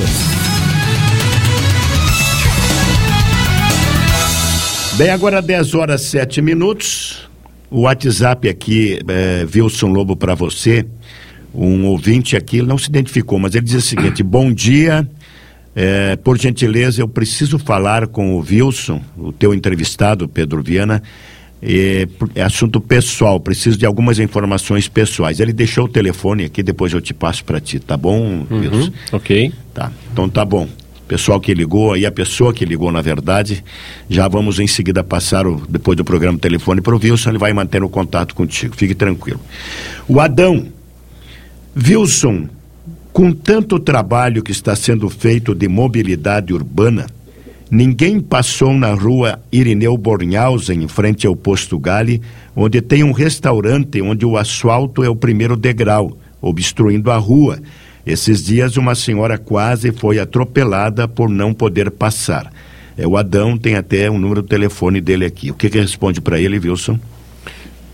Bem, agora dez horas e sete minutos. O WhatsApp aqui, é, Wilson Lobo, para você. Um ouvinte aqui, ele não se identificou, mas ele diz o seguinte: bom dia, é, por gentileza, eu preciso falar com o Wilson, o teu entrevistado, Pedro Viana. É, é assunto pessoal, preciso de algumas informações pessoais. Ele deixou o telefone aqui, depois eu te passo para ti, tá bom, Wilson? Uhum, ok. Tá, então tá bom. Pessoal que ligou, e a pessoa que ligou, na verdade, já vamos em seguida passar, o, depois do programa, o telefone para o Wilson, ele vai manter o contato contigo, fique tranquilo. O Adão, Wilson, com tanto trabalho que está sendo feito de mobilidade urbana, ninguém passou na rua Irineu Bornhausen, em frente ao Posto Gale, onde tem um restaurante onde o asfalto é o primeiro degrau, obstruindo a rua. Esses dias uma senhora quase foi atropelada por não poder passar. É, o Adão tem até o número do telefone dele aqui. O que que responde para ele, Wilson? Bom,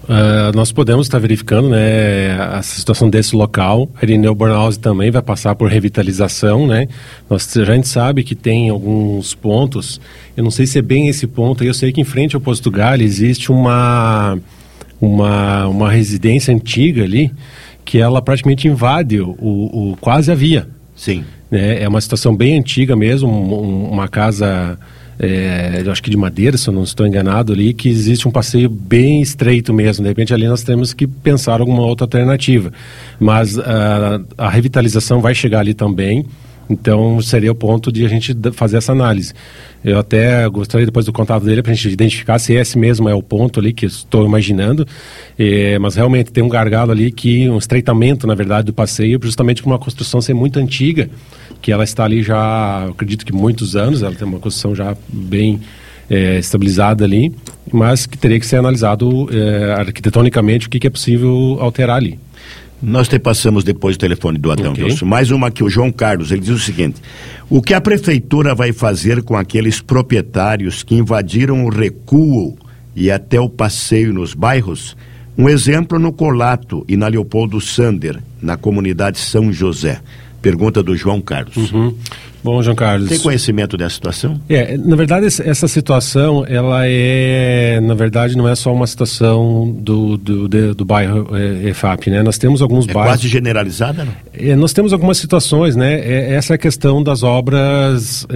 Uh, nós podemos estar verificando, né, a situação desse local. A Irineu Bornhausen também vai passar por revitalização, né? Nós, a gente sabe que tem alguns pontos, eu não sei se é bem esse ponto, eu sei que em frente ao Posto Galha existe uma, uma, uma residência antiga ali, que ela praticamente invade o, o quase a via. Sim. É, é uma situação bem antiga mesmo, um, uma casa... É, eu acho que de madeira, se eu não estou enganado ali, que existe um passeio bem estreito mesmo. De repente ali nós temos que pensar alguma outra alternativa, mas a, a revitalização vai chegar ali também, então seria o ponto de a gente fazer essa análise. Eu até gostaria depois do contato dele para a gente identificar se esse mesmo é o ponto ali que estou imaginando, é, mas realmente tem um gargalo ali, que um estreitamento na verdade do passeio, justamente por uma construção ser muito antiga, que ela está ali já, eu acredito que muitos anos, ela tem uma construção já bem é, estabilizada ali, mas que teria que ser analisado é, arquitetonicamente o que, que é possível alterar ali. Nós te passamos depois o telefone do Adão, okay. Wilson. Mais uma aqui, o João Carlos, ele diz o seguinte: o que a prefeitura vai fazer com aqueles proprietários que invadiram o recuo e até o passeio nos bairros? Um exemplo no Colato e na Leopoldo Sander, na comunidade São José. Pergunta do João Carlos. Uhum. Bom, João Carlos... Tem conhecimento dessa situação? É, na verdade, essa situação, ela é, na verdade, não é só uma situação do, do, do, do bairro é, E F A P, né? Nós temos alguns é bairros... quase generalizada, não? É, nós temos algumas situações, né? É, essa é a questão das obras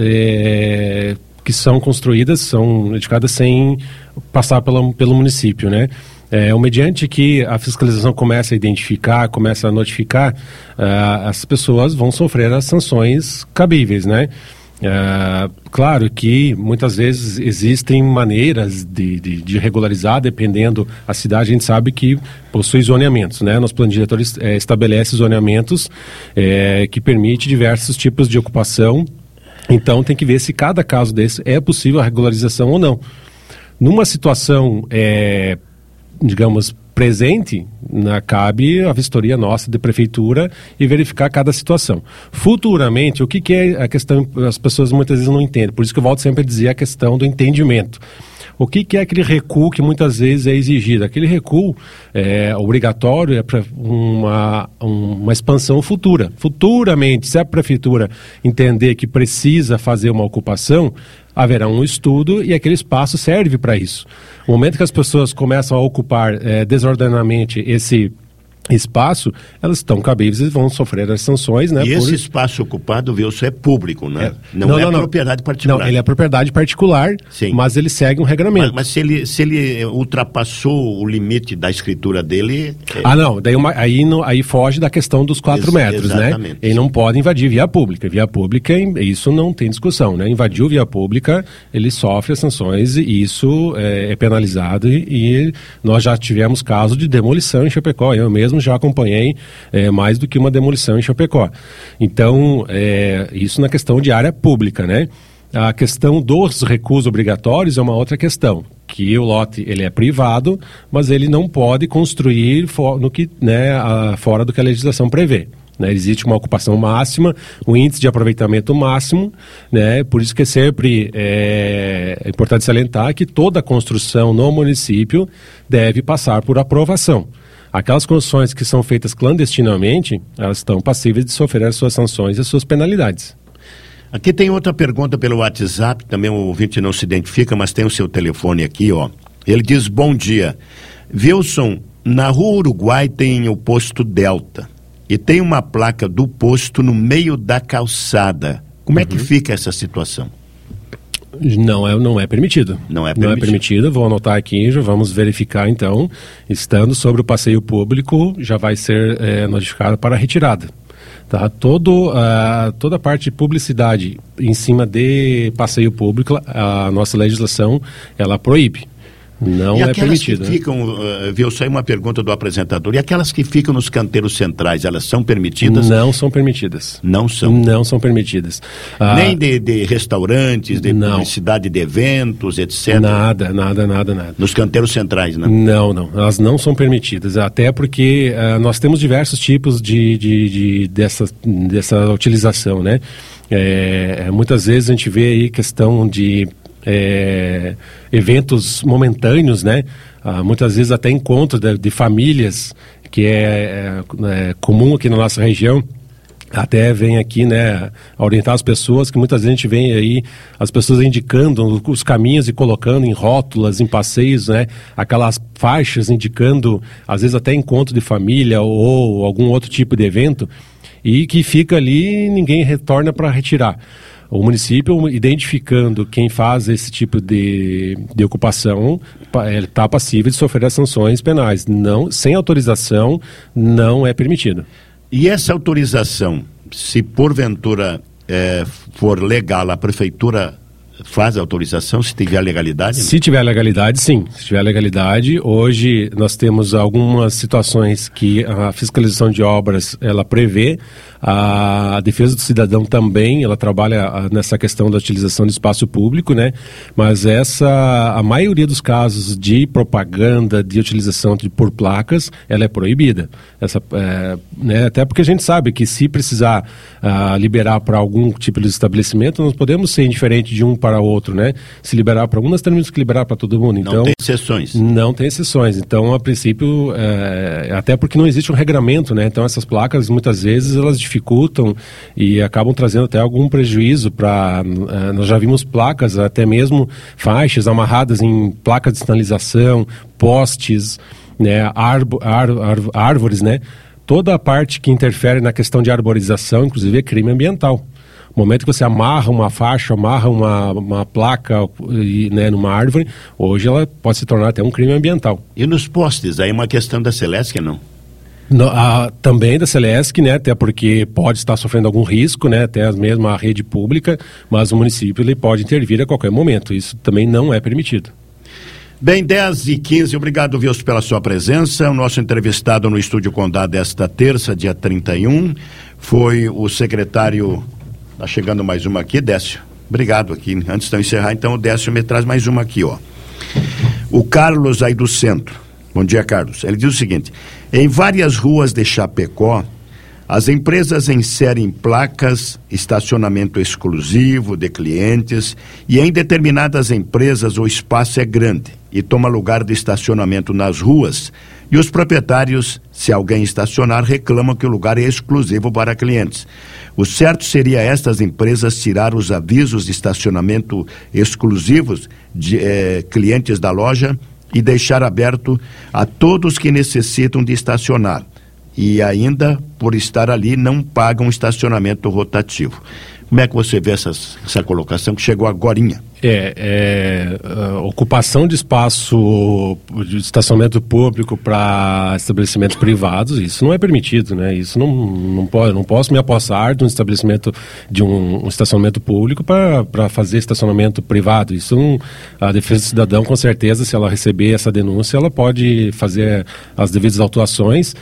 é, que são construídas, são edificadas sem passar pela, pelo município, né? É, mediante que a fiscalização começa a identificar, começa a notificar, uh, as pessoas vão sofrer as sanções cabíveis, né? Uh, claro que muitas vezes existem maneiras de, de, de regularizar, dependendo da cidade. A gente sabe que possui zoneamentos, né? Nosso plano diretor é, estabelece zoneamentos é, que permite diversos tipos de ocupação. Então tem que ver se cada caso desse é possível a regularização ou não. Numa situação... É, digamos, presente, na, cabe a vistoria nossa de prefeitura e verificar cada situação. Futuramente, o que, que é a questão, as pessoas muitas vezes não entendem, por isso que eu volto sempre a dizer a questão do entendimento. O que, que é aquele recuo que muitas vezes é exigido? Aquele recuo é obrigatório, é para uma, uma expansão futura. Futuramente, se a prefeitura entender que precisa fazer uma ocupação, haverá um estudo e aquele espaço serve para isso. No momento que as pessoas começam a ocupar é, desordenadamente esse espaço, elas estão cabíveis e vão sofrer as sanções, né? E por... esse espaço ocupado, Wilson, é público, né? É. Não, não, é não, propriedade particular. Não, ele é propriedade particular, Sim. mas ele segue um regramento. Mas, mas se, ele, se ele ultrapassou o limite da escritura dele... É... Ah, não, daí uma, aí, no, aí foge da questão dos quatro Ex metros, exatamente. né? Ele não pode invadir via pública. Via pública, isso não tem discussão, né? Invadiu via pública, ele sofre as sanções e isso é, é penalizado e, e nós já tivemos caso de demolição em Chapecó. Eu mesmo já acompanhei É, mais do que uma demolição em Chapecó. Então, é, isso na questão de área pública, né? A questão dos recuos obrigatórios é uma outra questão, que o lote ele é privado, mas ele não pode construir for, no que, né, a, fora do que a legislação prevê. Né? Existe uma ocupação máxima, um índice de aproveitamento máximo, né? Por isso que é sempre é, é importante salientar que toda construção no município deve passar por aprovação. Aquelas construções que são feitas clandestinamente, elas estão passíveis de sofrer as suas sanções e as suas penalidades. Aqui tem outra pergunta pelo WhatsApp, também o ouvinte não se identifica, mas tem o seu telefone aqui, ó. Ele diz, bom dia. Wilson, na Rua Uruguai tem o posto Delta e tem uma placa do posto no meio da calçada. Como uhum. é que fica essa situação? Não é, não é permitido. Não é permitido. Não é permitido, vou anotar aqui, já vamos verificar então. Estando sobre o passeio público, já vai ser é, notificado para a retirada. Tá? Todo, uh, toda a parte de publicidade em cima de passeio público, a nossa legislação, ela proíbe. Não e é permitido. E aquelas que ficam, uh, viu, só uma pergunta do apresentador, e aquelas que ficam nos canteiros centrais, elas são permitidas? Não são permitidas. Não são? Não são permitidas. Ah, Nem de, de restaurantes, de não. publicidade de eventos, etcétera? Nada, nada, nada, nada. Nos canteiros centrais, né? Não, não, elas não são permitidas, até porque uh, nós temos diversos tipos de, de, de, dessa, dessa utilização, né? É, muitas vezes a gente vê aí questão de... É, eventos momentâneos, né? ah, muitas vezes até encontros de, de famílias, que é, é, é comum aqui na nossa região. Até vem aqui, né, a orientar as pessoas, que muitas vezes a gente vem aí, as pessoas indicando os caminhos e colocando em rótulas, em passeios, né, aquelas faixas indicando, às vezes até encontro de família ou algum outro tipo de evento, e que fica ali e ninguém retorna para retirar. O município, identificando quem faz esse tipo de, de ocupação, está passível de sofrer as sanções penais. Não, sem autorização, não é permitido. E essa autorização, se porventura é, for legal, a prefeitura faz a autorização, se tiver legalidade? Né? Se tiver legalidade, sim. Se tiver legalidade, hoje nós temos algumas situações que a fiscalização de obras, ela prevê, a defesa do cidadão também, ela trabalha nessa questão da utilização de espaço público, né? Mas essa, a maioria dos casos de propaganda, de utilização de, por placas, ela é proibida. Essa, é, né? Até porque a gente sabe que se precisar uh, liberar para algum tipo de estabelecimento, nós podemos ser indiferente de um para outro, né? Se liberar para um, nós temos que liberar para todo mundo. Então, não tem exceções. Não tem exceções. Então, a princípio, é, até porque não existe um regramento, né? Então, essas placas, muitas vezes, elas dificultam e acabam trazendo até algum prejuízo para... Uh, nós já vimos placas, até mesmo faixas amarradas em placas de sinalização, postes, né? Arbo, ar, ar, árvores, né? Toda a parte que interfere na questão de arborização, inclusive, é crime ambiental. No momento que você amarra uma faixa, amarra uma, uma placa, né, numa árvore, hoje ela pode se tornar até um crime ambiental. E nos postes, aí é uma questão da Celesc, não? No, a, também da Celesc, né, até porque pode estar sofrendo algum risco, né, até mesmo a rede pública, mas o município ele pode intervir a qualquer momento. Isso também não é permitido. Bem, dez e quinze, obrigado, Wilson, pela sua presença. O nosso entrevistado no Estúdio Condá desta terça, dia trinta e um, foi o secretário... Está chegando mais uma aqui, Décio. Obrigado aqui. Antes de eu encerrar, então, o Décio me traz mais uma aqui, ó. O Carlos aí do centro. Bom dia, Carlos. Ele diz o seguinte: em várias ruas de Chapecó, as empresas inserem placas, estacionamento exclusivo de clientes, e em determinadas empresas o espaço é grande e toma lugar de estacionamento nas ruas, e os proprietários, se alguém estacionar, reclamam que o lugar é exclusivo para clientes. O certo seria estas empresas tirar os avisos de estacionamento exclusivos de eh, clientes da loja e deixar aberto a todos que necessitam de estacionar. E ainda, por estar ali, não pagam estacionamento rotativo. Como é que você vê essas, essa colocação que chegou agorinha? É, é a ocupação de espaço de estacionamento público para estabelecimentos privados, isso não é permitido, né? Isso não, não, pode, não posso me apossar de um estabelecimento, de um, um estacionamento público para fazer estacionamento privado. Isso não, a Defesa do Cidadão, com certeza, se ela receber essa denúncia, ela pode fazer as devidas autuações.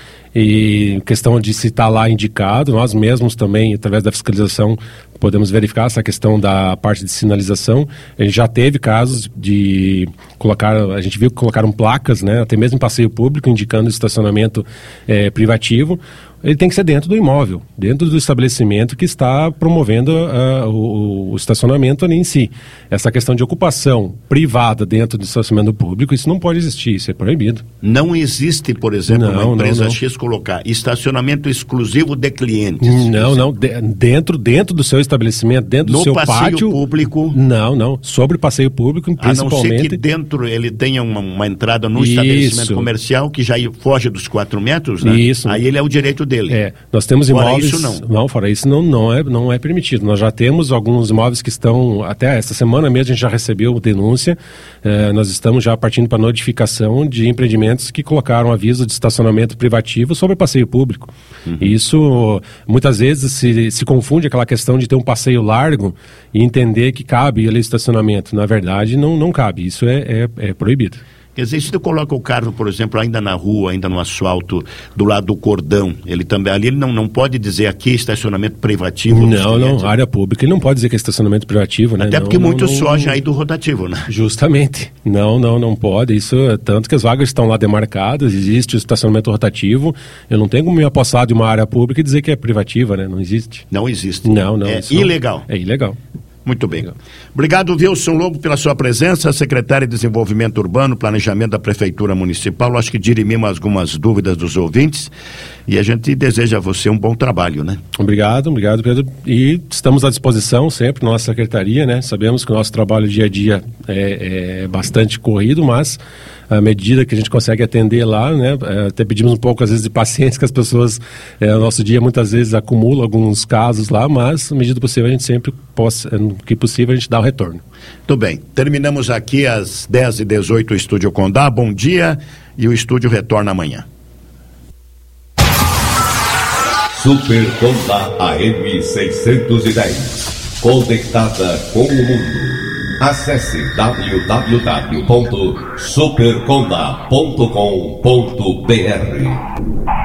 E questão de se está lá indicado, nós mesmos também, através da fiscalização, podemos verificar essa questão da parte de sinalização. A gente já teve casos de colocar, a gente viu que colocaram placas, né, até mesmo em passeio público, indicando estacionamento eh, privativo. Ele tem que ser dentro do imóvel, dentro do estabelecimento que está promovendo uh, o, o estacionamento ali em si. Essa questão de ocupação privada dentro do estacionamento público, isso não pode existir, isso é proibido. Não existe, por exemplo, não, uma empresa não, não. X colocar estacionamento exclusivo de clientes. Não, não, de, dentro, dentro do seu estabelecimento, dentro no do seu passeio pátio... público... Não, não, sobre passeio público, principalmente... A não ser que dentro ele tenha uma, uma entrada no isso. estabelecimento comercial que já foge dos quatro metros, né? Isso. Aí ele é o direito dele. É, nós temos imóveis... Fora isso, não. Não, fora isso, não, não, é, não é permitido. Nós já temos alguns imóveis que estão... Até essa semana mesmo a gente já recebeu denúncia. Eh, nós estamos já partindo para notificação de empreendimentos que colocaram aviso de estacionamento privativo sobre passeio público. Uhum. E isso, muitas vezes, se, se confunde aquela questão de ter um passeio largo e entender que cabe ali estacionamento. Na verdade, não, não cabe. Isso é, é, é proibido. Quer dizer, se tu coloca o carro, por exemplo, ainda na rua, ainda no asfalto, do lado do cordão, ele também, ali ele não, não pode dizer aqui estacionamento privativo. Não, não, área pública, ele não pode dizer que é estacionamento privativo, né? Até não, porque não, muitos não, fogem aí do rotativo, né? Justamente. Não, não, não pode. Isso, tanto que as vagas estão lá demarcadas, existe o estacionamento rotativo, eu não tenho como me apossar de uma área pública e dizer que é privativa, né? Não existe. Não existe. Não, não. É ilegal. Não, é ilegal. Muito bem. Obrigado, Wilson Lobo, pela sua presença, secretário de Desenvolvimento Urbano, Planejamento da Prefeitura Municipal. Acho que dirimimos algumas dúvidas dos ouvintes e a gente deseja a você um bom trabalho, né? Obrigado, obrigado, Pedro. E estamos à disposição sempre, nossa secretaria, né? Sabemos que o nosso trabalho dia a dia é, é bastante corrido, mas à medida que a gente consegue atender lá, né? Até pedimos um pouco, às vezes, de paciência, que as pessoas, é, no nosso dia, muitas vezes acumulam alguns casos lá, mas, à medida do possível, a gente sempre, possa, no que possível, a gente dá o retorno. Muito bem. Terminamos aqui às dez e dezoito o Estúdio Condá. Bom dia e o estúdio retorna amanhã. Super Condá A M seiscentos e dez. Conectada com o mundo. Acesse w w w ponto super conda ponto com ponto b r.